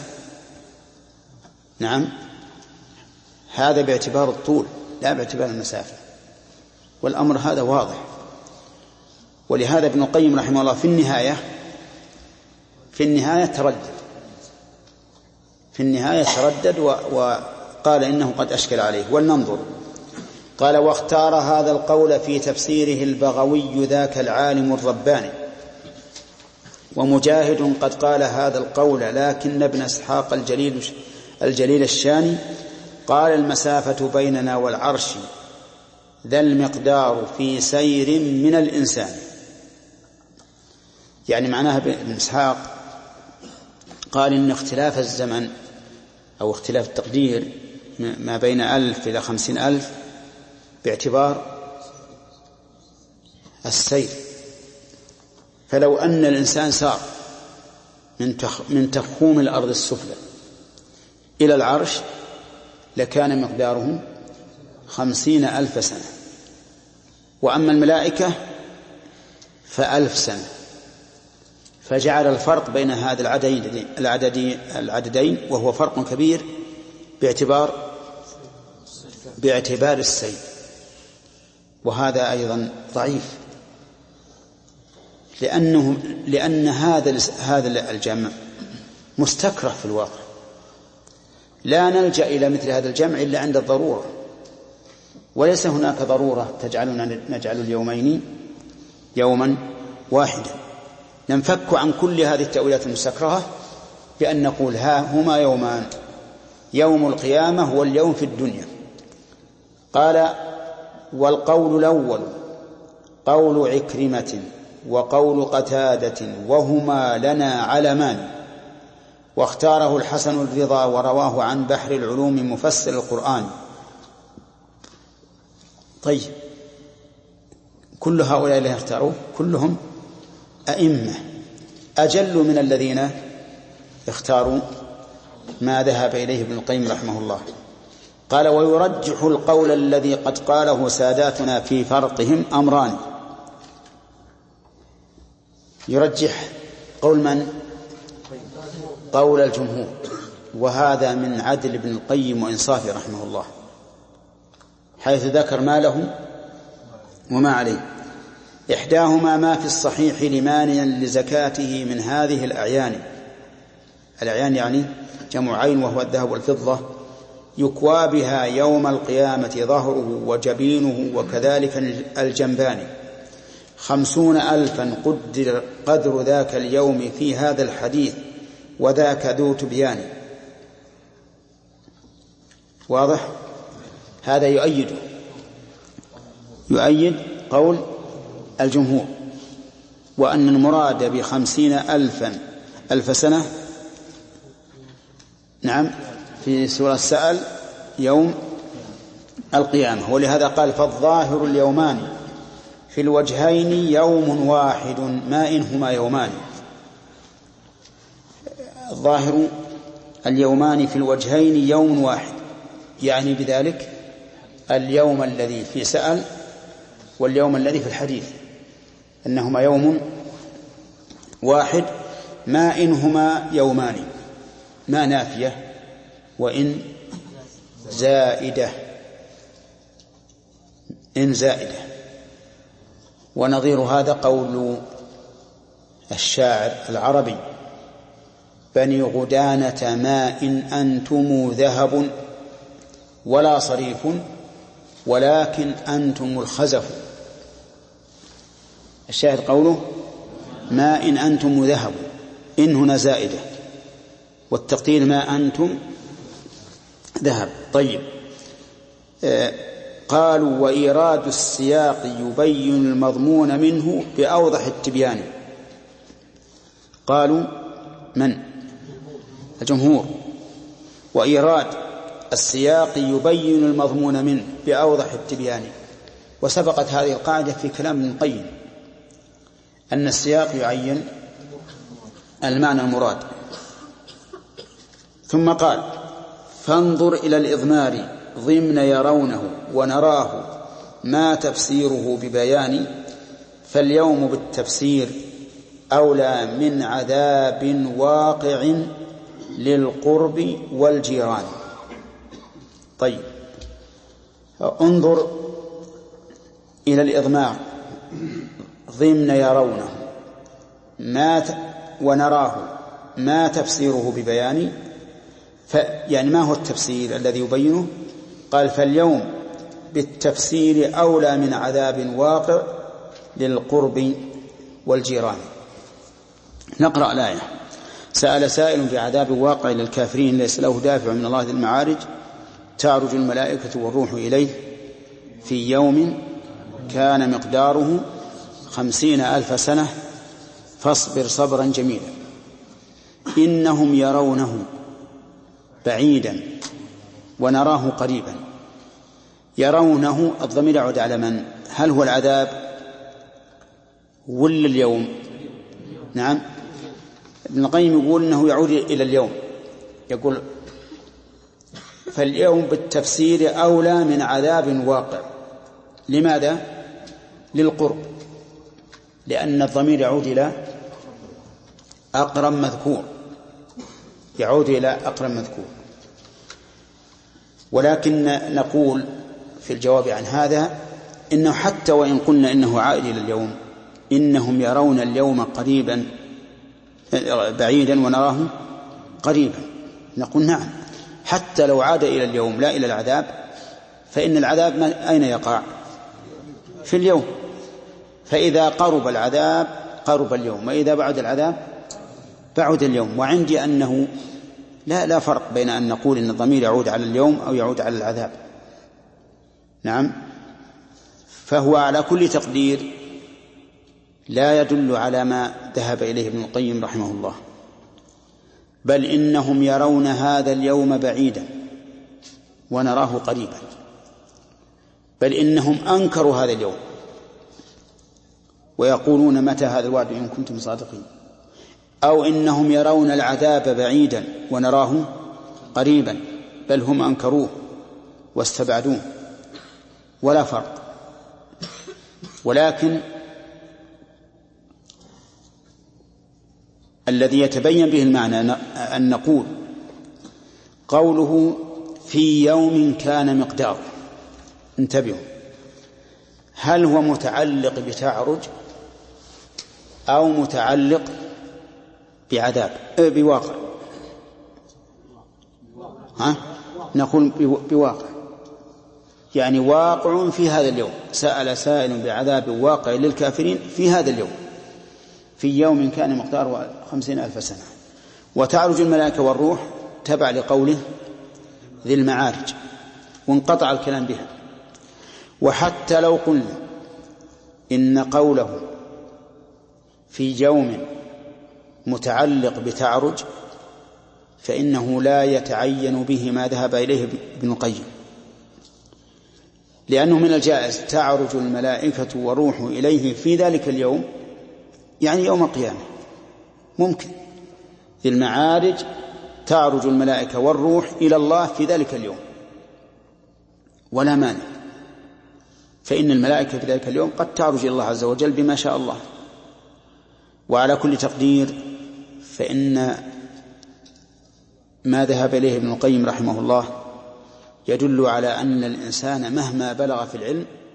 نعم هذا باعتبار الطول لا باعتبار المسافة، والأمر هذا واضح. ولهذا ابن القيم رحمه الله في النهاية في النهاية تردد في النهاية تردد وقال إنه قد أشكل عليه. ولننظر. قال واختار هذا القول في تفسيره البغوي ذاك العالم الرباني، ومجاهد قد قال هذا القول، لكن ابن إسحاق الجليل, الجليل الشاني قال المسافة بيننا والعرش ذا المقدار في سير من الإنسان. يعني معناها ابن إسحاق قال إن اختلاف الزمن أو اختلاف التقدير ما بين ألف إلى خمسين ألف باعتبار السير. فلو أن الإنسان سار من تخوم الأرض السفلى إلى العرش لكان مقداره خمسين ألف سنة، وأما الملائكة فألف سنة. فجعل الفرق بين هذا العددين, العددين, العددين وهو فرق كبير باعتبار باعتبار السير، وهذا أيضا ضعيف، لأنه لأن هذا هذا الجمع مستكره في الواقع. لا نلجأ إلى مثل هذا الجمع إلا عند الضرورة، وليس هناك ضرورة تجعلنا نجعل اليومين يوما واحدا. ننفك عن كل هذه التأويلات المستكرهة بأن نقول ها هما يومان، يوم القيامة واليوم في الدنيا. قال: والقول الأول قول عكرمة وقول قتادة وهما لنا علمان، واختاره الحسن الرضا ورواه عن بحر العلوم مفسر القرآن. طيب، كل هؤلاء اللي اختاروا كلهم أئمة أجل من الذين اختاروا ما ذهب إليه ابن القيم رحمه الله. قال: ويرجح القول الذي قد قاله ساداتنا في فرقهم أمران. يرجح قول من؟ قول الجمهور، وهذا من عدل ابن القيم وإنصافه رحمه الله، حيث ذكر ما له وما عليه. إحداهما ما في الصحيح لمانع لزكاته من هذه الأعيان. الأعيان يعني جمع عين وهو الذهب والفضة، يكوى بها يوم القيامة ظهره وجبينه وكذلك الجنبان، خمسون ألفا قدر قدر ذاك اليوم في هذا الحديث، وذاك ذو تبيان. واضح؟ هذا يؤيد يؤيد قول الجمهور، وأن المراد بخمسين ألفا ألف سنة نعم في سورة السأل يوم القيامة. ولهذا قال: فالظاهر اليومان في الوجهين يوم واحد ما إنهما يومان. الظاهر اليومان في الوجهين يوم واحد، يعني بذلك اليوم الذي في سأل واليوم الذي في الحديث، أنهما يوم واحد ما إنهما يومان، ما نافية وإن زائدة، إن زائدة. ونظير هذا قول الشاعر العربي: بني غدانة ما إن أنتم ذهب ولا صريف ولكن أنتم الخزف. الشاهد قوله ما إن أنتم ذهب، إن هنا زائدة، والتقدير ما أنتم ذهب. طيب، آه قالوا: وإيراد السياق يبين المضمون منه بأوضح التبيان. قالوا من؟ الجمهور. وإيراد السياق يبين المضمون منه بأوضح التبيان. وسبقت هذه القاعدة في كلام ابن القيم أن السياق يعين المعنى المراد. ثم قال: فانظر إلى الإضمار ضمن يرونه ونراه ما تفسيره ببيان، فاليوم بالتفسير أولى من عذاب واقع للقرب والجيران. طيب، انظر إلى الإضمار ضمن يرونه ما ت... ونراه ما تفسيره ببيان. ف... يعني ما هو التفسير الذي يبينه؟ قال: فاليوم بالتفسير أولى من عذاب واقع للقرب والجيران. نقرأ الآية: سأل سائل بعذاب واقع للكافرين ليس له دافع من الله ذي المعارج، تعرج الملائكة والروح إليه في يوم كان مقداره خمسين ألف سنة فاصبر صبرا جميلا إنهم يرونه بعيدا ونراه قريبا. يرونه الضمير يعود على من؟ هل هو العذاب ولا اليوم؟ نعم، ابن القيم يقول إنه يعود إلى اليوم. يقول: فاليوم بالتفسير أولى من عذاب واقع. لماذا؟ للقرب، لأن الضمير يعود إلى أقرب مذكور، يعود إلى أقرب مذكور. ولكن نقول في الجواب عن هذا إنه حتى وإن قلنا إنه عائد إلى اليوم، إنهم يرون اليوم قريبا بعيدا ونراه قريبا. نقول نعم، حتى لو عاد إلى اليوم لا إلى العذاب، فإن العذاب أين يقع؟ في اليوم. فإذا قرب العذاب قرب اليوم، وإذا بعد العذاب بعد اليوم. وعندي أنه لا لا فرق بين أن نقول إن الضمير يعود على اليوم أو يعود على العذاب. نعم. فهو على كل تقدير لا يدل على ما ذهب إليه ابن القيم رحمه الله، بل إنهم يرون هذا اليوم بعيدا ونراه قريبا، بل إنهم أنكروا هذا اليوم ويقولون متى هذا الوعد إن كنتم صادقين، أو إنهم يرون العذاب بعيدا ونراه قريبا، بل هم أنكروه واستبعدوه، ولا فرق. ولكن الذي يتبين به المعنى أن نقول قوله في يوم كان مقداره، انتبهوا، هل هو متعلق بتعرج أو متعلق بعذاب بواقع؟ ها؟ نقول بواقع، يعني واقع في هذا اليوم. سأل سائل بعذاب واقع للكافرين في هذا اليوم، في يوم كان مقداره خمسين ألف سنة. وتعرج الملائكة والروح تبع لقوله ذي المعارج، وانقطع الكلام بها. وحتى لو قلنا إن قوله في يوم متعلق بتعرج فإنه لا يتعين به ما ذهب إليه ابن القيم، لأنه من الجائز تعرج الملائكة وروح إليه في ذلك اليوم، يعني يوم القيامة ممكن. في المعارج تعرج الملائكة والروح إلى الله في ذلك اليوم ولا مانع، فإن الملائكة في ذلك اليوم قد تعرج إلى الله عز وجل بما شاء الله. وعلى كل تقدير فإن ما ذهب إليه ابن القيم رحمه الله يدل على أن الإنسان مهما بلغ في العلم